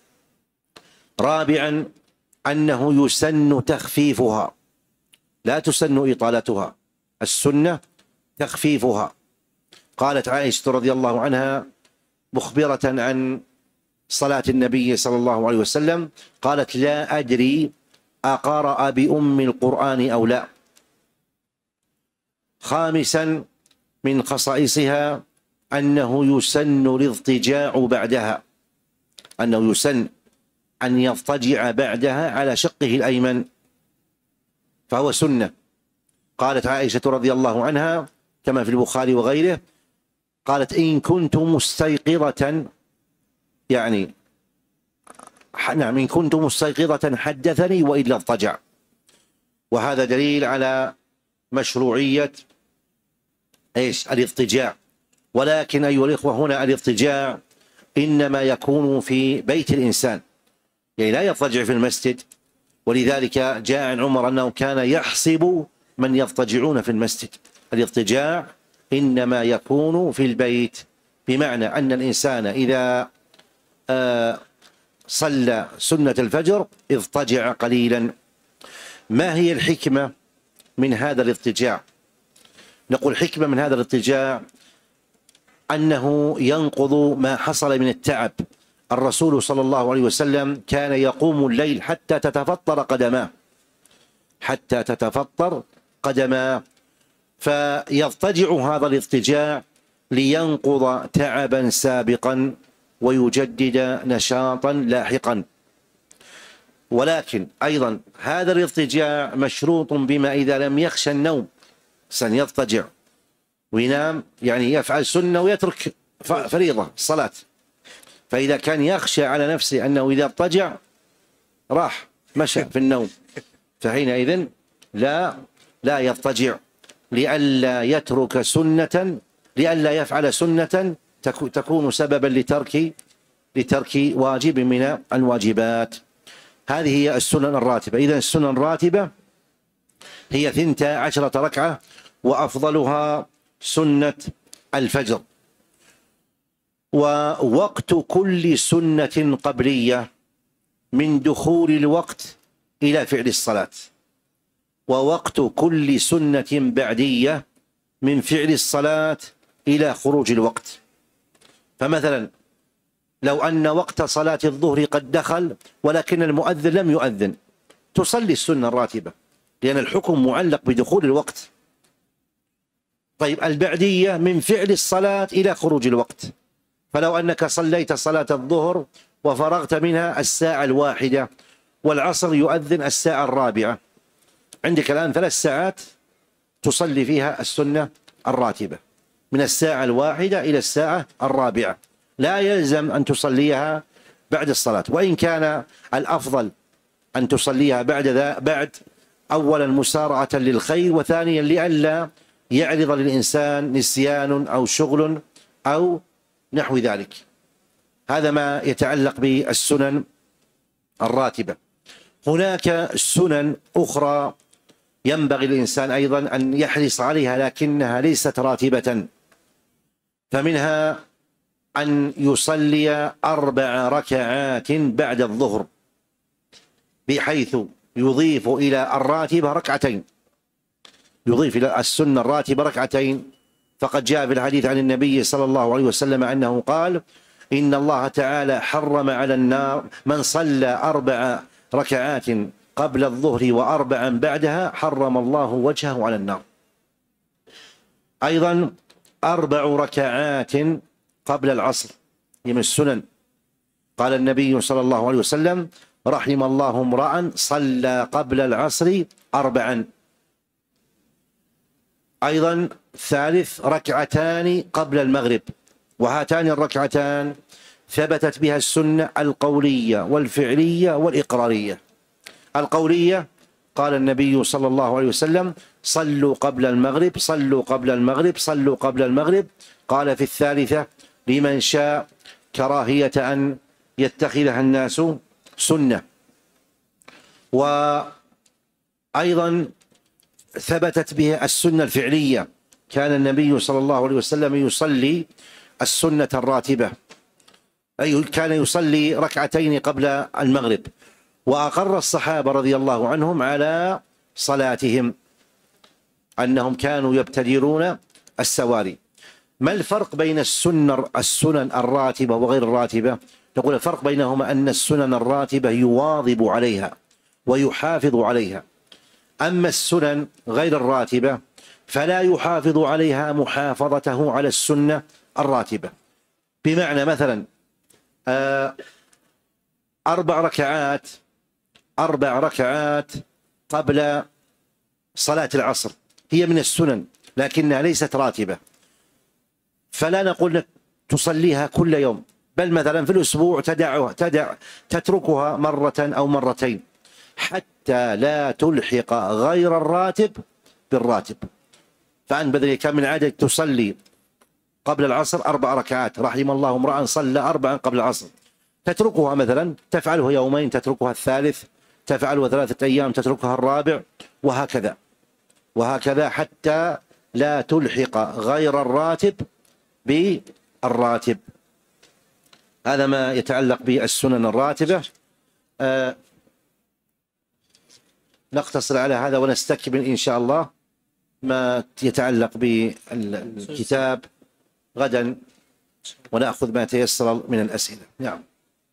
رابعا أنه يسن تخفيفها، لا تسن إطالتها، السنة تخفيفها. قالت عائشة رضي الله عنها مخبرة عن صلاة النبي صلى الله عليه وسلم قالت لا أدري أقرأ بأم القرآن أو لا. خامسا من خصائصها أنه يسن الاضطجاع بعدها، أنه يسن أن يضطجع بعدها على شقه الأيمن، فهو سنة. قالت عائشة رضي الله عنها كما في البخاري وغيره قالت إن كنت مستيقظة، يعني نعم إن كنت مستيقظة حدثني وإلا اضطجع. وهذا دليل على مشروعية إيش الاضطجاع. ولكن أيها الإخوة هنا الاضطجاع إنما يكون في بيت الإنسان، يعني لا يضطجع في المسجد. ولذلك جاء عن عمر أنه كان يحسب من يضطجعون في المسجد. الاضطجاع إنما يكون في البيت، بمعنى أن الإنسان إذا آه صلى سنة الفجر اضطجع قليلا. ما هي الحكمة من هذا الاضطجاع؟ نقول حكمة من هذا الاضطجاع أنه ينقض ما حصل من التعب. الرسول صلى الله عليه وسلم كان يقوم الليل حتى تتفطر قدماه، حتى تتفطر قدماه، فيضطجع هذا الاضطجاع لينقض تعبا سابقا ويجدد نشاطا لاحقا. ولكن أيضا هذا الاضطجاع مشروط بما إذا لم يخشى النوم، سيضطجع وينام، يعني يفعل سنة ويترك فريضة الصلاة. فإذا كان يخشى على نفسه أنه إذا اضطجع راح مشى في النوم فحينئذ لا لا يضطجع، لئلا يترك سنة، لئلا يفعل سنة تكون سببا لترك لترك واجب من الواجبات. هذه هي السنن الراتبة. إذن السنن الراتبة هي ثنتا عشرة ركعة، وأفضلها سنة الفجر. ووقت كل سنة قبلية من دخول الوقت إلى فعل الصلاة، ووقت كل سنة بعدية من فعل الصلاة إلى خروج الوقت. فمثلا لو أن وقت صلاة الظهر قد دخل ولكن المؤذن لم يؤذن، تصلي السنة الراتبة لأن الحكم معلق بدخول الوقت. طيب البعدية من فعل الصلاة إلى خروج الوقت، فلو أنك صليت صلاة الظهر وفرغت منها الساعة الواحدة والعصر يؤذن الساعة الرابعة، عندك الآن ثلاث ساعات تصلي فيها السنة الراتبة من الساعة الواحدة إلى الساعة الرابعة، لا يلزم أن تصليها بعد الصلاة. وإن كان الأفضل أن تصليها بعد ذا بعد أولا مسارعة للخير، وثانيا لئلا يعرض للإنسان نسيان أو شغل أو نحو ذلك. هذا ما يتعلق بالسنن الراتبة. هناك سنن أخرى ينبغي الإنسان أيضا أن يحرص عليها لكنها ليست راتبة، فمنها أن يصلي أربع ركعات بعد الظهر، بحيث يضيف إلى الراتبة ركعتين، يضيف إلى السنة الراتبة ركعتين. فقد جاء في الحديث عن النبي صلى الله عليه وسلم أنه قال: إن الله تعالى حرم على النار من صلى أربع ركعات قبل الظهر وأربعا بعدها حرم الله وجهه على النار. أيضا أربع ركعات قبل العصر هي من السنن. قال النبي صلى الله عليه وسلم: رحم الله امرأ صلى قبل العصر أربعا. أيضا ثالث ركعتان قبل المغرب، وهاتان الركعتان ثبتت بها السنة القولية والفعلية والإقرارية. القولية قال النبي صلى الله عليه وسلم: صلوا قبل المغرب صلوا قبل المغرب صلوا قبل المغرب. قال في الثالثة: لمن شاء كراهية أن يتخذها الناس سنة. وأيضا ثبتت به السنة الفعلية، كان النبي صلى الله عليه وسلم يصلي السنة الراتبة، أي كان يصلي ركعتين قبل المغرب، وأقر الصحابة رضي الله عنهم على صلاتهم أنهم كانوا يبتدرون السواري. ما الفرق بين السنة السنن الراتبة وغير الراتبة؟ نقول الفرق بينهما أن السنن الراتبة يواظب عليها ويحافظ عليها، أما السنن غير الراتبة فلا يحافظ عليها محافظته على السنة الراتبة. بمعنى مثلا أربع ركعات أربع ركعات قبل صلاة العصر هي من السنن لكنها ليست راتبة، فلا نقول لك تصليها كل يوم، بل مثلا في الأسبوع تدعها تدع تتركها مرة أو مرتين حتى لا تلحق غير الراتب بالراتب. فأن بدل كان من عادة تصلي قبل العصر أربع ركعات، رحم الله امرأ صلى أربعا قبل العصر، تتركها مثلا تفعله يومين تتركها الثالث، تفعله ثلاثة أيام تتركها الرابع، وهكذا وهكذا حتى لا تلحق غير الراتب بالراتب. هذا ما يتعلق بالسنن الراتبة. آه نقتصر على هذا ونستكمل إن شاء الله ما يتعلق بالكتاب غدا، ونأخذ ما تيسر من الأسئلة. نعم.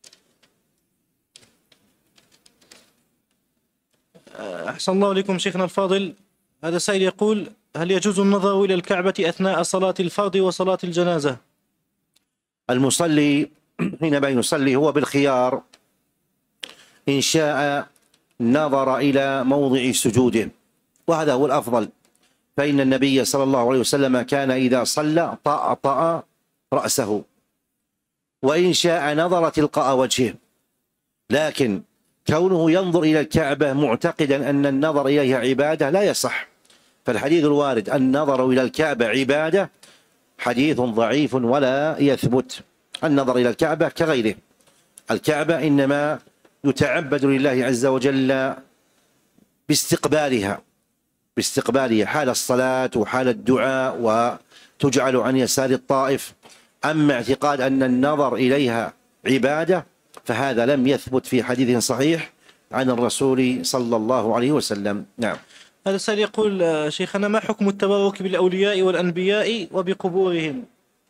أحسن الله إليكم شيخنا الفاضل. هذا سائل يقول: هل يجوز النظر إلى الكعبة أثناء صلاة الفرض وصلاة الجنازة؟ المصلي حينما يصلي هو بالخيار، إن شاء نظر إلى موضع سجوده، وهذا هو الأفضل، فإن النبي صلى الله عليه وسلم كان إذا صلى طأطأ رأسه، وإن شاء نظر تلقاء وجهه. لكن كونه ينظر إلى الكعبة معتقدا أن النظر إليها عبادة لا يصح، فالحديث الوارد النظر إلى الكعبة عبادة حديث ضعيف ولا يثبت. النظر إلى الكعبة كغيره، الكعبة إنما يتعبد لله عز وجل باستقبالها باستقبالها حال الصلاة وحال الدعاء، وتجعل عن يسار الطائف. أما اعتقاد أن النظر إليها عبادة فهذا لم يثبت في حديث صحيح عن الرسول صلى الله عليه وسلم. نعم. هذا السائل يقول: شيخنا، ما حكم التبرك بالأولياء والأنبياء وبقبورهم؟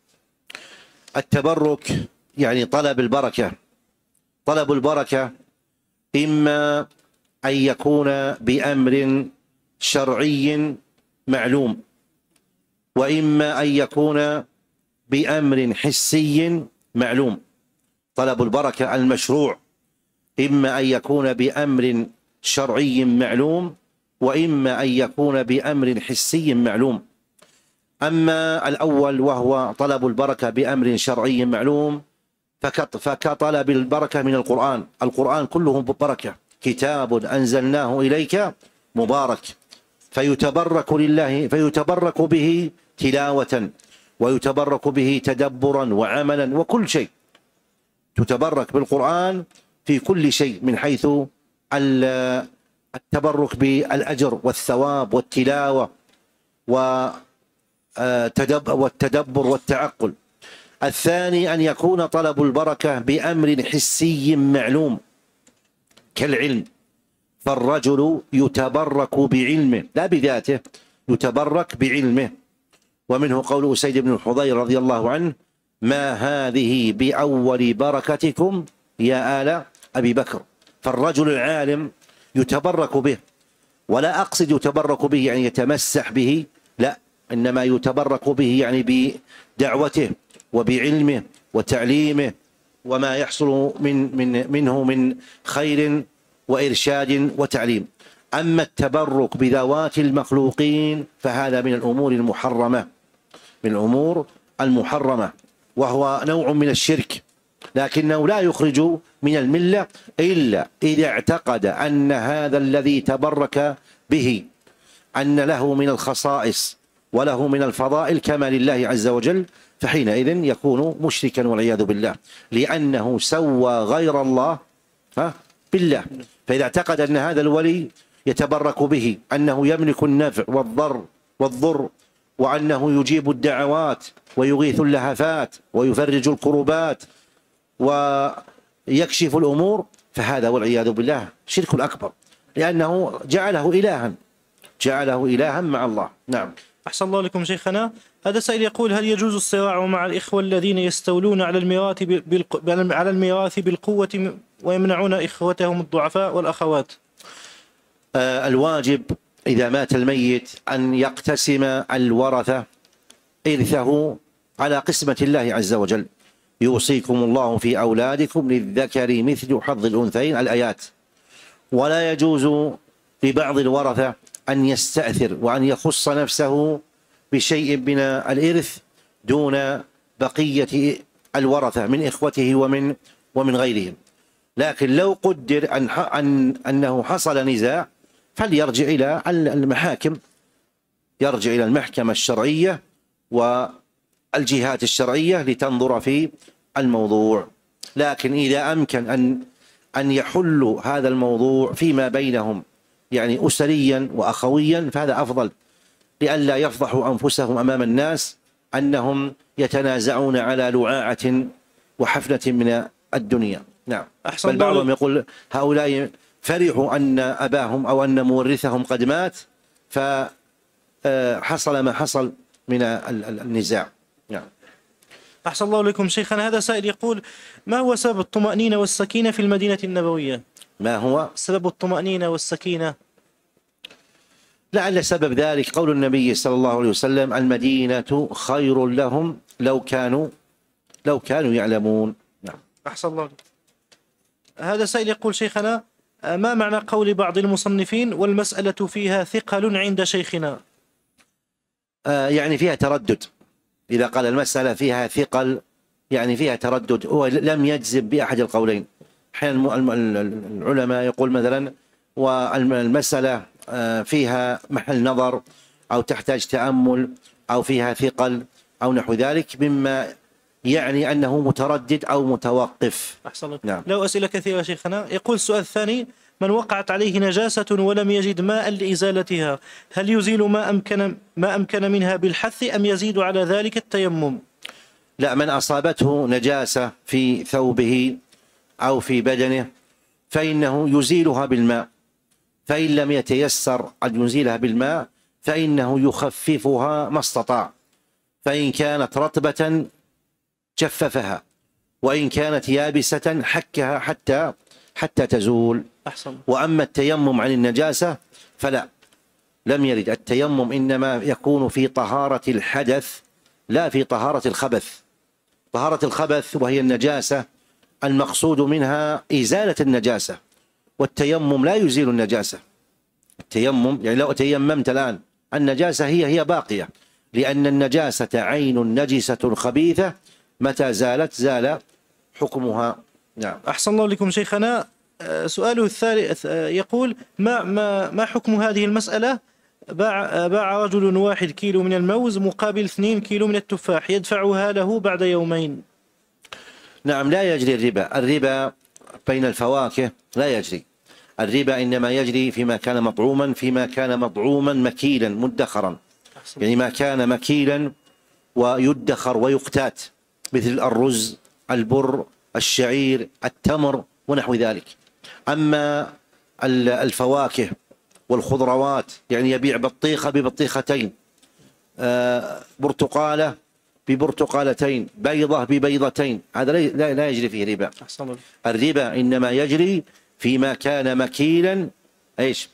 التبرك يعني طلب البركة. طلب البركة إما أن يكون بأمر شرعي معلوم، وإما أن يكون بأمر حسي معلوم. طلب البركة المشروع إما أن يكون بأمر شرعي معلوم، وإما أن يكون بأمر حسي معلوم. أما الأول وهو طلب البركة بأمر شرعي معلوم فكطلب البركة من القرآن. القرآن كله بركة، كتاب أنزلناه إليك مبارك، فيتبرك لله فيتبرك به تلاوة، ويتبرك به تدبرا وعملا، وكل شيء تتبرك بالقرآن في كل شيء، من حيث التبرك بالأجر والثواب والتلاوة والتدبر والتعقل. الثاني أن يكون طلب البركة بأمر حسي معلوم كالعلم، فالرجل يتبرك بعلمه لا بذاته، يتبرك بعلمه. ومنه قول أسيد بن الحضير رضي الله عنه: ما هذه بأول بركتكم يا آل أبي بكر. فالرجل العالم يتبرك به، ولا أقصد يتبرك به يعني يتمسح به، لا، إنما يتبرك به يعني بدعوته وبعلمه وتعليمه وما يحصل من من منه من خير وإرشاد وتعليم. أما التبرك بذوات المخلوقين فهذا من الأمور المحرمة، من الأمور المحرمة، وهو نوع من الشرك، لكنه لا يخرج من الملة إلا إذا اعتقد أن هذا الذي تبرك به أن له من الخصائص وله من الفضائل كما لله عز وجل، فحينئذ يكون مشركا والعياذ بالله، لأنه سوى غير الله بالله. فإذا اعتقد أن هذا الولي يتبرك به أنه يملك النفع والضر والضر وأنه يجيب الدعوات ويغيث اللهفات ويفرج الكربات ويكشف الأمور، فهذا والعياذ بالله شرك أكبر، لأنه جعله إلها جعله إلها مع الله. نعم. أحسن الله لكم شيخنا. هذا سائل يقول: هل يجوز الصراع مع الإخوة الذين يستولون على الميراث على الميراث بالقوة ويمنعون إخوتهم الضعفاء والأخوات؟ آه الواجب إذا مات الميت أن يقتسم الورثة إرثه على قسمة الله عز وجل. يوصيكم الله في أولادكم للذكر مثل حظ الأنثيين، الآيات. ولا يجوز لبعض الورثة أن يستأثر وأن يخص نفسه بشيء من الإرث دون بقية الورثة من إخوته ومن ومن غيرهم. لكن لو قدر أن أن أنه حصل نزاع فليرجع إلى المحاكم، يرجع إلى المحكمة الشرعية والجهات الشرعية لتنظر في الموضوع. لكن إذا أمكن أن أن يحلوا هذا الموضوع فيما بينهم يعني أسريا وأخويا فهذا أفضل، لئلا يفضحوا أنفسهم أمام الناس أنهم يتنازعون على لعاعة وحفنة من الدنيا. نعم. بل بعضهم يقول هؤلاء فرحوا أن أباهم أو أن مورثهم قد مات فحصل ما حصل من النزاع. نعم. أحسن الله لكم شيخنا. هذا سائل يقول: ما هو سبب الطمأنينة والسكينة في المدينة النبوية؟ ما هو سبب الطمأنينة والسكينة؟ لعل سبب ذلك قول النبي صلى الله عليه وسلم: المدينة خير لهم لو كانوا لو كانوا يعلمون. نعم. أحسن الله. هذا سائل يقول: شيخنا، ما معنى قول بعض المصنفين والمسألة فيها ثقل عند شيخنا؟ آه يعني فيها تردد. إذا قال المسألة فيها ثقل يعني فيها تردد، هو لم يجزم بأحد القولين. أحيانا العلماء يقول مثلا والمسألة فيها محل نظر أو تحتاج تأمل أو فيها ثقل أو نحو ذلك، مما يعني أنه متردد أو متوقف. أحسن. نعم. له أسئلة كثيرة شيخنا. يقول السؤال الثاني: من وقعت عليه نجاسة ولم يجد ماء لإزالتها هل يزيل ما أمكن ما أمكن منها بالحث أم يزيد على ذلك التيمم؟ لا، من أصابته نجاسة في ثوبه أو في بدنه فإنه يزيلها بالماء، فإن لم يتيسر أن يزيلها بالماء فإنه يخففها ما استطاع، فإن كانت رطبة جففها وإن كانت يابسة حكها حتى حتى تزول. أحسن. وأما التيمم عن النجاسة فلا، لم يرد التيمم، إنما يكون في طهارة الحدث لا في طهارة الخبث. طهارة الخبث وهي النجاسة المقصود منها إزالة النجاسة، والتيمم لا يزيل النجاسة. التيمم يعني لو تيممت الآن النجاسة هي هي باقية، لأن النجاسة عين نجسة خبيثة متى زالت زال حكمها. نعم. أحسن الله لكم شيخنا. سؤاله الثالث يقول: ما ما ما حكم هذه المسألة؟ باع باع رجل واحد كيلو من الموز مقابل اثنين كيلو من التفاح يدفعها له بعد يومين. نعم، لا يجري الربا. الربا بين الفواكه لا يجري. الربا إنما يجري فيما كان مطعوما فيما كان مطعوما مكيلا مدخرا، يعني ما كان مكيلا ويدخر ويقتات، مثل الرز، البر، الشعير، التمر ونحو ذلك. أما الفواكه والخضروات، يعني يبيع بطيخة ببطيختين، برتقالة ببرتقالتين، بيضة ببيضتين، هذا لا لا يجري فيه ربا. الربا إنما يجري فيما كان مكيلا ايش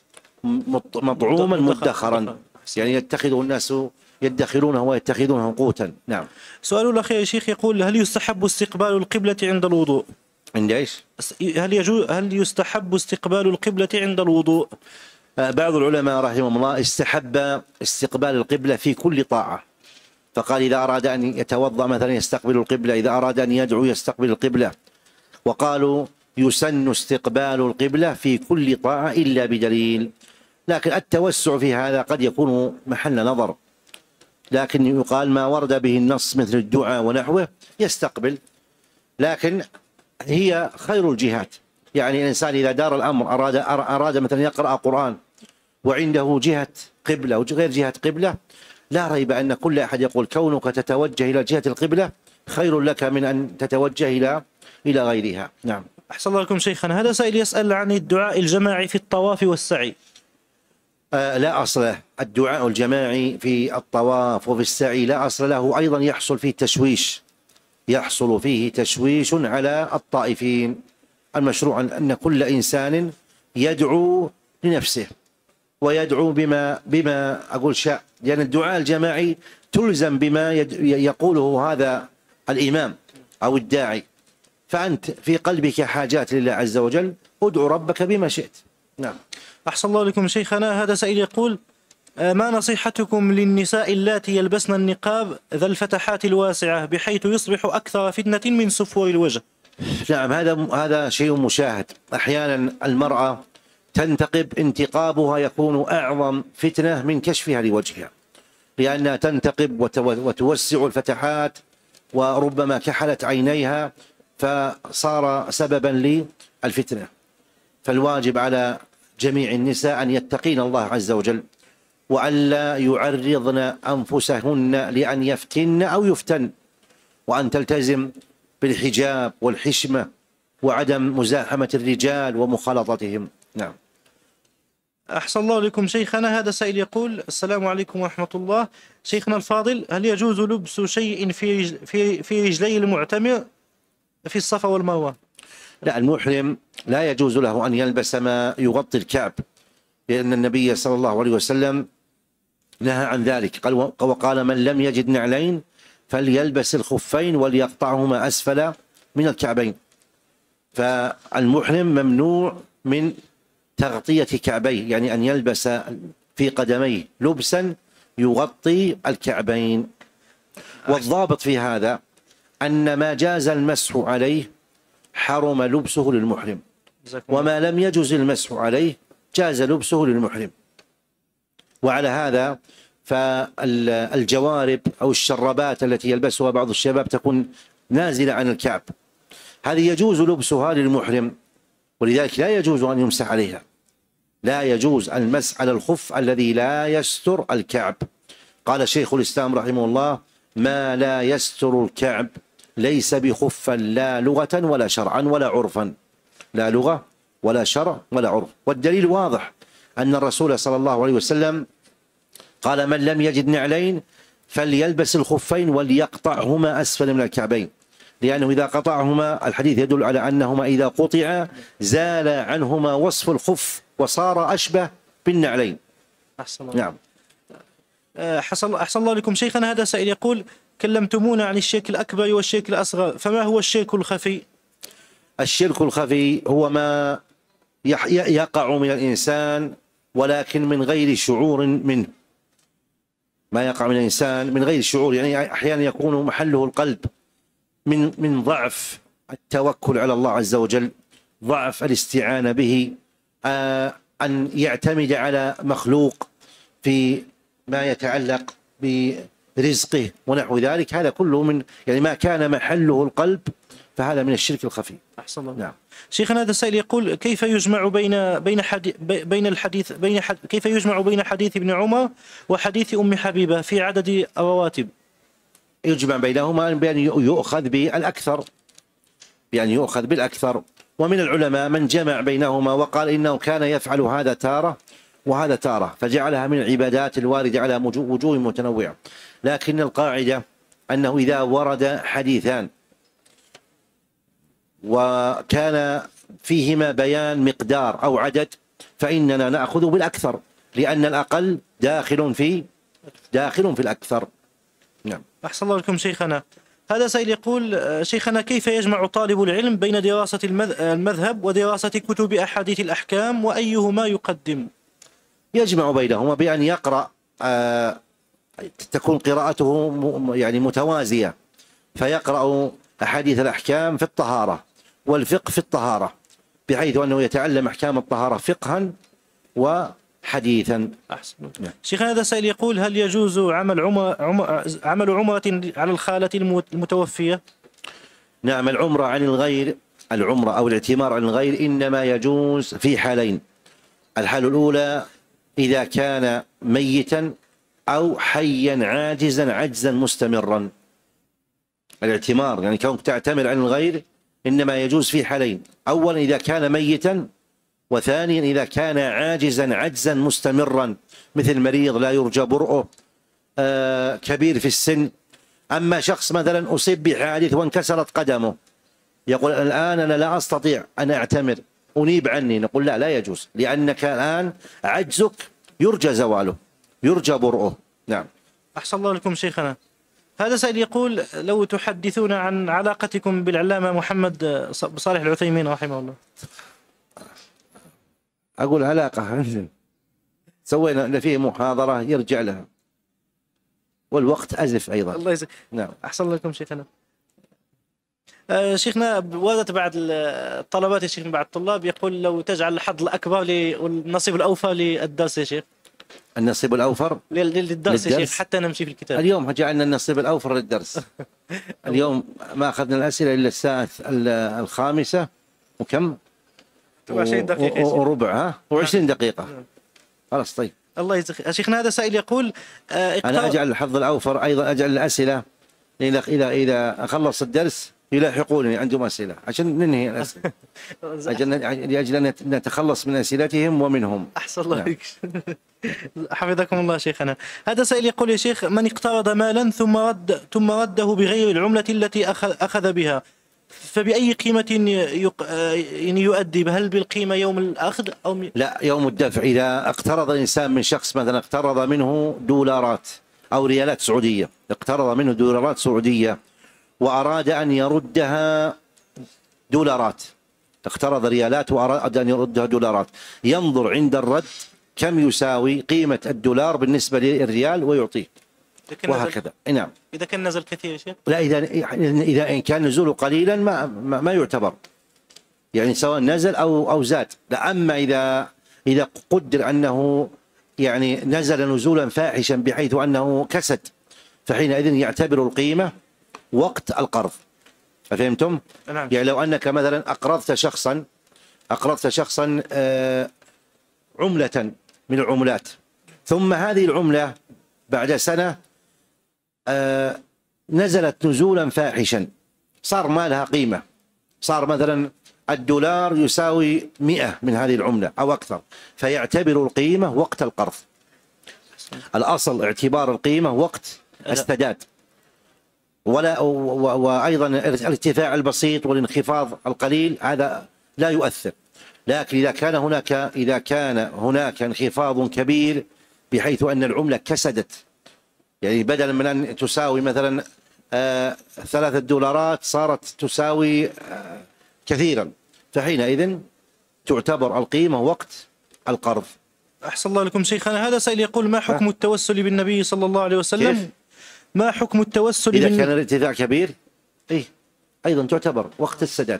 مطعوما مدخرا، يعني يتخذه الناس يدخرونه ويتخذونه قوتا. نعم. سؤال الأخير يا شيخ يقول: هل يستحب استقبال القبلة عند الوضوء؟ عند ايش؟ هل يجوز هل يستحب استقبال القبلة عند الوضوء؟ بعض العلماء رحمهم الله استحب استقبال القبلة في كل طاعة، فقال إذا أراد أن يتوضأ مثلا يستقبل القبلة، إذا أراد أن يدعو يستقبل القبلة. وقالوا يسن استقبال القبلة في كل طاعة إلا بدليل، لكن التوسع في هذا قد يكون محل نظر، لكن يقال ما ورد به النص مثل الدعاء ونحوه يستقبل، لكن هي خير الجهات. يعني الإنسان إذا دار الأمر أراد أراد مثلا يقرأ قرآن وعنده جهة قبلة وغير جهة قبلة، لا ريب أن كل أحد يقول كونك تتوجه إلى جهة القبلة خير لك من أن تتوجه إلى إلى غيرها. نعم. أحسن الله لكم شيخنا. هذا سائل يسأل عن الدعاء الجماعي في الطواف والسعي. آه لا أصل له الدعاء الجماعي في الطواف وفي السعي، لا أصل له. أيضا يحصل فيه تشويش، يحصل فيه تشويش على الطائفين. المشروع أن كل إنسان يدعو لنفسه ويدعو بما بما أقول شاء، لأن الدعاء الجماعي تلزم بما يقوله هذا الإمام أو الداعي، فأنت في قلبك حاجات لله عز وجل، ادعو ربك بما شئت. نعم. أحسن الله لكم شيخنا. هذا سائل يقول: ما نصيحتكم للنساء اللاتي يلبسن النقاب ذا الفتحات الواسعة بحيث يصبح أكثر فتنة من سفور الوجه؟ نعم، هذا هذا شيء مشاهد. أحيانا المرأة تنتقب، انتقابها يكون أعظم فتنة من كشفها لوجهها، لأنها تنتقب وتوسع الفتحات وربما كحلت عينيها فصار سببا للفتنة. فالواجب على جميع النساء أن يتقين الله عز وجل وألا يعرضن أنفسهن لأن يفتن أو يفتن، وأن تلتزم بالحجاب والحشمة وعدم مزاحمة الرجال ومخالطتهم. نعم. أحسن الله لكم شيخنا. هذا سائل يقول: السلام عليكم ورحمة الله. شيخنا الفاضل، هل يجوز لبس شيء في في في رجلي المعتمر في الصفا والمروة؟ لا، المحرم لا يجوز له أن يلبس ما يغطي الكعب، لأن النبي صلى الله عليه وسلم نهى عن ذلك. قال وقال: من لم يجد نعلين فليلبس الخفين وليقطعهما أسفل من الكعبين. فالمحرم ممنوع من تغطية كعبيه، يعني أن يلبس في قدميه لبسا يغطي الكعبين. والضابط في هذا أن ما جاز المسح عليه حرم لبسه للمحرم، وما لم يجز المسح عليه جاز لبسه للمحرم. وعلى هذا فالجوارب أو الشربات التي يلبسها بعض الشباب تكون نازلة عن الكعب، هذه يجوز لبسها للمحرم، ولذلك لا يجوز أن يمسح عليها. لا يجوز المسح على الخف الذي لا يستر الكعب. قال شيخ الإسلام رحمه الله: ما لا يستر الكعب ليس بخفا لا لغة ولا شرعا ولا عرفا. لا لغة ولا شرع ولا عرف. والدليل واضح أن الرسول صلى الله عليه وسلم قال: من لم يجد نعلين فليلبس الخفين وليقطعهما أسفل من الكعبين، لأنه إذا قطعهما الحديث يدل على أنهما إذا قطع زال عنهما وصف الخف وصار أشبه بالنعلين. أحسن الله. نعم. أحسن أحسن الله لكم شيخنا. هذا سائل يقول: كلمتمونا عن الشرك الأكبر والشرك الأصغر، فما هو الشرك الخفي؟ الشرك الخفي هو ما يقع من الإنسان ولكن من غير شعور منه، ما يقع من الإنسان من غير شعور، يعني أحيانا يكون محله القلب من من ضعف التوكل على الله عز وجل، ضعف الاستعانة به، آه أن يعتمد على مخلوق في ما يتعلق برزقه ونحو ذلك. هذا كله من يعني ما كان محله القلب، فهذا من الشرك الخفي. أحسن الله. نعم. شيخنا هذا السائل يقول: كيف يجمع بين بين حديث بين الحديث بين حد كيف يجمع بين حديث ابن عمر وحديث أم حبيبة في عدد الرواتب؟ يجمع بينهما بأن يؤخذ بالأكثر، بأن يؤخذ بالأكثر، ومن العلماء من جمع بينهما وقال إنه كان يفعل هذا تارة وهذا تارة، فجعلها من العبادات الواردة على وجوه متنوعة. لكن القاعدة أنه إذا ورد حديثان وكان فيهما بيان مقدار أو عدد فإننا نأخذ بالأكثر، لأن الأقل داخل في داخل في الأكثر. نعم. أحسن الله لكم شيخنا. هذا سائل يقول: شيخنا، كيف يجمع طالب العلم بين دراسة المذهب ودراسة كتب أحاديث الأحكام، وأيهما يقدم؟ يجمع بينهما بأن يقرأ، آه تكون قراءته يعني متوازية، فيقرأ أحاديث الأحكام في الطهارة والفقه في الطهارة، بحيث أنه يتعلم أحكام الطهارة فقها وحديثا. أحسن. شيخنا، هذا سائل يقول: هل يجوز عمل عمر عمل عمرة على الخالة المتوفية؟ نعم، العمرة عن الغير العمرة أو الاعتمار عن الغير إنما يجوز في حالين. الحالة الأولى إذا كان ميتا أو حيا عاجزا عجزا مستمرا. الاعتمار يعني كونك تعتمر عن الغير إنما يجوز في حالين: أولا إذا كان ميتا، وثانيا إذا كان عاجزا عجزا مستمرا، مثل مريض لا يرجى برؤه، آه كبير في السن. أما شخص مثلا أصيب بحادث وانكسرت قدمه، يقول الآن أنا لا أستطيع أن أعتمر، أنيب عني، نقول لا لا يجوز، لأنك الآن عجزك يرجى زواله، يرجى برؤه. نعم. أحسن الله لكم شيخنا. هذا سائل يقول: لو تحدثون عن علاقتكم بالعلامة محمد صالح العثيمين رحمه الله. أقول علاقة سوينا فيه محاضرة يرجع لها، والوقت أزف أيضا. الله يجزاك. نعم. أحسن الله لكم شيخنا. آه شيخنا، وردت بعد الطلبات يا شيخ، بعد الطلاب يقول: لو تجعل الحظ الأكبر والنصيب الأوفى للدرس يا شيخ. النصيب الأوفر للدرس يا شيخ حتى نمشي في الكتاب. اليوم جعلنا النصيب الأوفر للدرس. اليوم ما أخذنا الأسئلة إلا الساعة الخامسة وكم؟ وعشرين دقيقة وربع، ها؟ وعشرين دقيقة. خلاص طيب. الله يجزاك. شيخنا، هذا سائل يقول: آه أنا أجعل الحظ الأوفر أيضا، أجعل الأسئلة إذا إذا إذا خلص الدرس يلاحقونني عندهم أسئلة عشان ننهي الأسئلة. لأجل أن نتخلص من أسئلتهم ومنهم. أحسن الله عليك. حفظكم الله شيخنا. هذا سائل يقول: يا شيخ، من اقترض مالا ثم رد ثم رده بغير العملة التي أخذ أخذ بها، فبأي قيمة يعني يؤدي؟ هل بالقيمة يوم الأخذ أو لا، يوم الدفع. إذا اقترض الإنسان من شخص مثلا، اقترض منه دولارات أو ريالات سعودية، اقترض منه دولارات سعودية وأراد أن يردها دولارات، اقترض ريالات وأراد أن يردها دولارات، ينظر عند الرد كم يساوي قيمة الدولار بالنسبة للريال ويعطيه، وهكذا. نعم. إذا كان نزل كثير يا شيخ؟ لا، إذا إذا كان نزوله قليلا ما ما, ما يعتبر، يعني سواء نزل أو أو زاد. لا، أما إذا إذا قدر أنه يعني نزل نزولا فاحشا بحيث أنه كسد، فحينئذ يعتبر القيمة وقت القرض. فهمتم؟ نعم. يعني لو أنك مثلا أقرضت شخصا أقرضت شخصا آه عملة من العملات، ثم هذه العملة بعد سنة آه نزلت نزولا فاحشا، صار ما لها قيمة، صار مثلا الدولار يساوي مئة من هذه العملة أو أكثر، فيعتبر القيمة وقت القرض. الأصل اعتبار القيمة وقت السداد، ولا وأيضا الارتفاع البسيط والانخفاض القليل هذا لا يؤثر. لكن إذا كان هناك إذا كان هناك انخفاض كبير بحيث أن العملة كسدت، يعني بدلا من أن تساوي مثلا آه ثلاثة دولارات صارت تساوي آه كثيرا، فحينئذ تعتبر القيمة وقت القرض. أحسن الله لكم شيخنا. هذا سائل يقول: ما حكم التوسل بالنبي صلى الله عليه وسلم؟ كيف؟ ما حكم التوسل إذا بالن... كان الارتفاع كبير إيه أيضا تعتبر وقت السداد.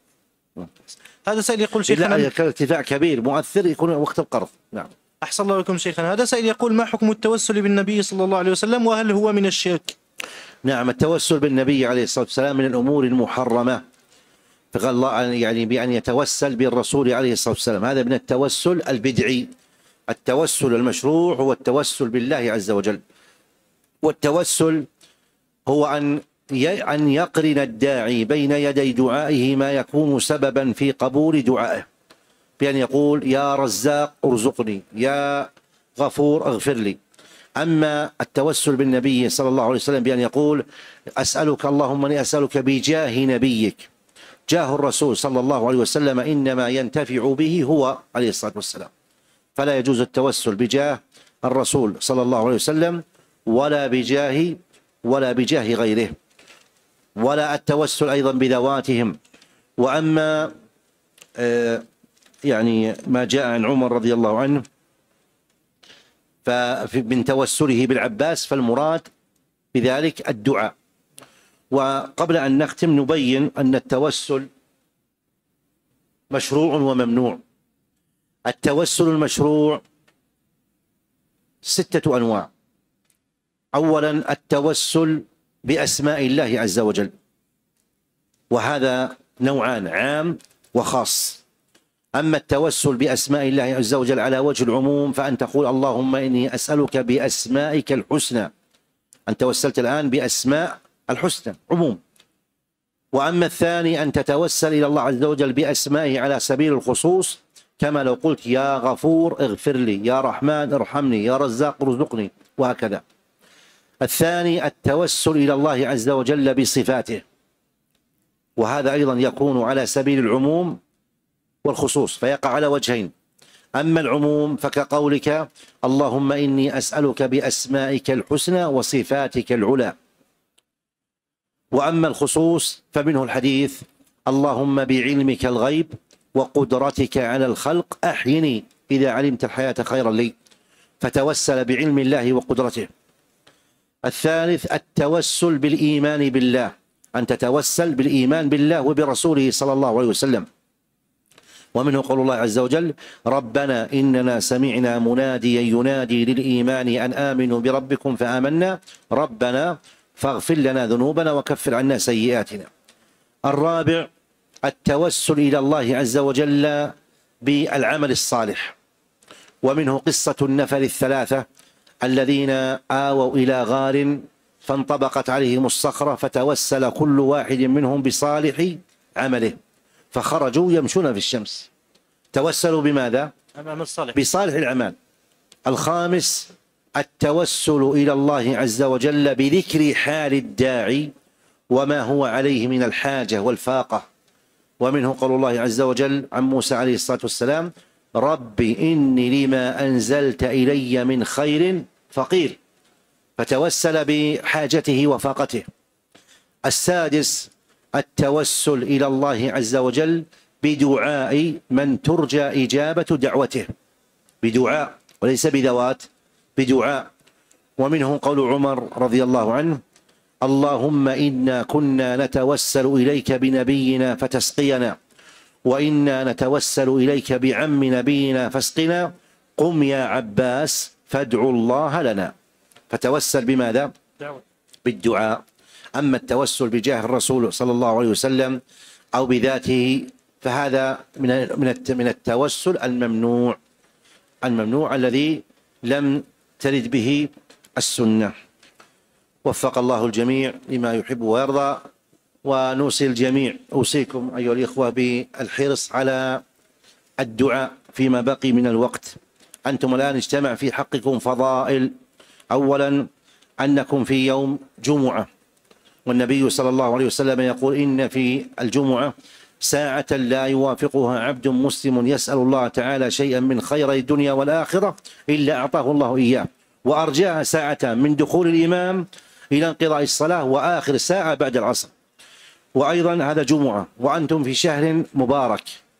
هذا سائل يقول: شيخنا، إذا كان الارتفاع كبير مؤثر يكون وقت القرض. نعم. أحسن الله لكم شيخنا. هذا سائل يقول: ما حكم التوسل بالنبي صلى الله عليه وسلم، وهل هو من الشرك؟ نعم، التوسل بالنبي عليه الصلاة والسلام من الأمور المحرمة، فقال الله يعني بأن يتوسل بالرسول عليه الصلاة والسلام، هذا من التوسل البدعي. التوسل المشروع هو التوسل بالله عز وجل، والتوسل هو أن أن يقرن الداعي بين يدي دعائه ما يكون سببا في قبول دعائه، بأن يقول يا رزاق ارزقني، يا غفور اغفر لي. أما التوسل بالنبي صلى الله عليه وسلم بأن يقول أسألك اللهم إني أسألك بجاه نبيك، جاه الرسول صلى الله عليه وسلم إنما ينتفع به هو عليه الصلاة والسلام، فلا يجوز التوسل بجاه الرسول صلى الله عليه وسلم ولا بجاه ولا بجاه غيره، ولا التوسل أيضا بذواتهم. وأما آه يعني ما جاء عن عمر رضي الله عنه فمن توسله بالعباس فالمراد بذلك الدعاء. وقبل أن نختم نبين أن التوسل مشروع وممنوع. التوسل المشروع ستة أنواع. أولا التوسل بأسماء الله عز وجل، وهذا نوعان، عام وخاص. أما التوسل بأسماء الله عز وجل على وجه العموم فأن تقول اللهم إني أسألك بأسمائك الحسنى، أن توسلت الآن بأسماء الحسنى عموم. وأما الثاني أن تتوسل إلى الله عز وجل بأسمائه على سبيل الخصوص، كما لو قلت يا غفور اغفر لي، يا رحمن ارحمني، يا رزاق ارزقني، وهكذا. الثاني التوسل إلى الله عز وجل بصفاته، وهذا أيضا يكون على سبيل العموم والخصوص، فيقع على وجهين. أما العموم فكقولك اللهم إني أسألك بأسمائك الحسنى وصفاتك العلى. وأما الخصوص فمنه الحديث اللهم بعلمك الغيب وقدرتك على الخلق أحيني إذا علمت الحياة خيرا لي، فتوسل بعلم الله وقدرته. الثالث التوسل بالإيمان بالله، أن تتوسل بالإيمان بالله وبرسوله صلى الله عليه وسلم. ومنه قول الله عز وجل ربنا إننا سمعنا مناديا ينادي للإيمان أن آمنوا بربكم فآمنا ربنا فاغفر لنا ذنوبنا وكفر عنا سيئاتنا. الرابع التوسل إلى الله عز وجل بالعمل الصالح، ومنه قصة النفر الثلاثة الذين آووا إلى غار فانطبقت عليهم الصخرة فتوسل كل واحد منهم بصالح عمله فخرجوا يمشون في الشمس. توسلوا بماذا؟ بصالح الأعمال. الخامس التوسل إلى الله عز وجل بذكر حال الداعي وما هو عليه من الحاجة والفاقة، ومنه قول الله عز وجل عن موسى عليه الصلاة والسلام رب إني لما أنزلت إلي من خير فقير، فتوسل بحاجته وفاقته. السادس التوسل إلى الله عز وجل بدعاء من ترجى إجابة دعوته، بدعاء وليس بذوات، بدعاء. ومنه قول عمر رضي الله عنه اللهم إنا كنا نتوسل إليك بنبينا فتسقينا، وإنا نتوسل إليك بعم نبينا فاسقنا، قم يا عباس فادعوا الله لنا. فتوسل بماذا؟ بالدعاء. أما التوسل بجاه الرسول صلى الله عليه وسلم أو بذاته فهذا من من التوسل الممنوع، الممنوع الذي لم ترد به السنة. وفق الله الجميع لما يحب ويرضى، ونوصي الجميع، أوصيكم أيها الإخوة بالحرص على الدعاء فيما بقي من الوقت. أنتم الآن اجتمع في حقكم فضائل. أولا أنكم في يوم جمعة، والنبي صلى الله عليه وسلم يقول إن في الجمعة ساعة لا يوافقها عبد مسلم يسأل الله تعالى شيئا من خير الدنيا والآخرة إلا أعطاه الله إياه، وأرجاها ساعة من دخول الإمام إلى انقضاء الصلاة وآخر ساعة بعد العصر. وأيضا هذا جمعة وأنتم في شهر مبارك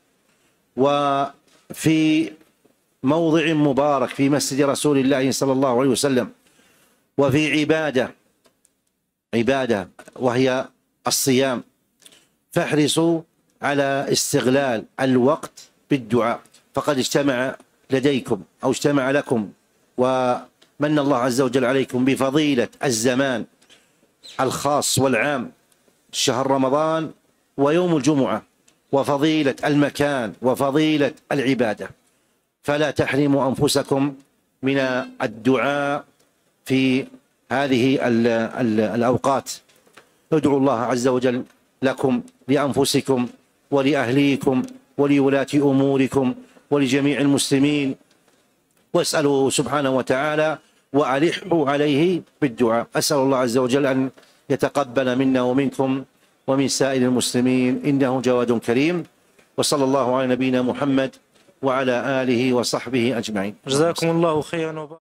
وفي موضع مبارك في مسجد رسول الله صلى الله عليه وسلم، وفي عبادة عبادة وهي الصيام، فاحرصوا على استغلال الوقت بالدعاء. فقد اجتمع لديكم أو اجتمع لكم ومن الله عز وجل عليكم بفضيلة الزمان الخاص والعام، شهر رمضان ويوم الجمعة، وفضيلة المكان وفضيلة العبادة، فلا تحرموا أنفسكم من الدعاء في هذه ال ال الأوقات. ادعوا الله عز وجل لكم، لأنفسكم ولأهليكم ولولاة أموركم ولجميع المسلمين، واسألوا سبحانه وتعالى وألحوا عليه بالدعاء. أسأل الله عز وجل أن يتقبل منا ومنكم ومن سائر المسلمين، إنه جواد كريم. وصلى الله على نبينا محمد وعلى آله وصحبه أجمعين. جزاكم الله خيرا.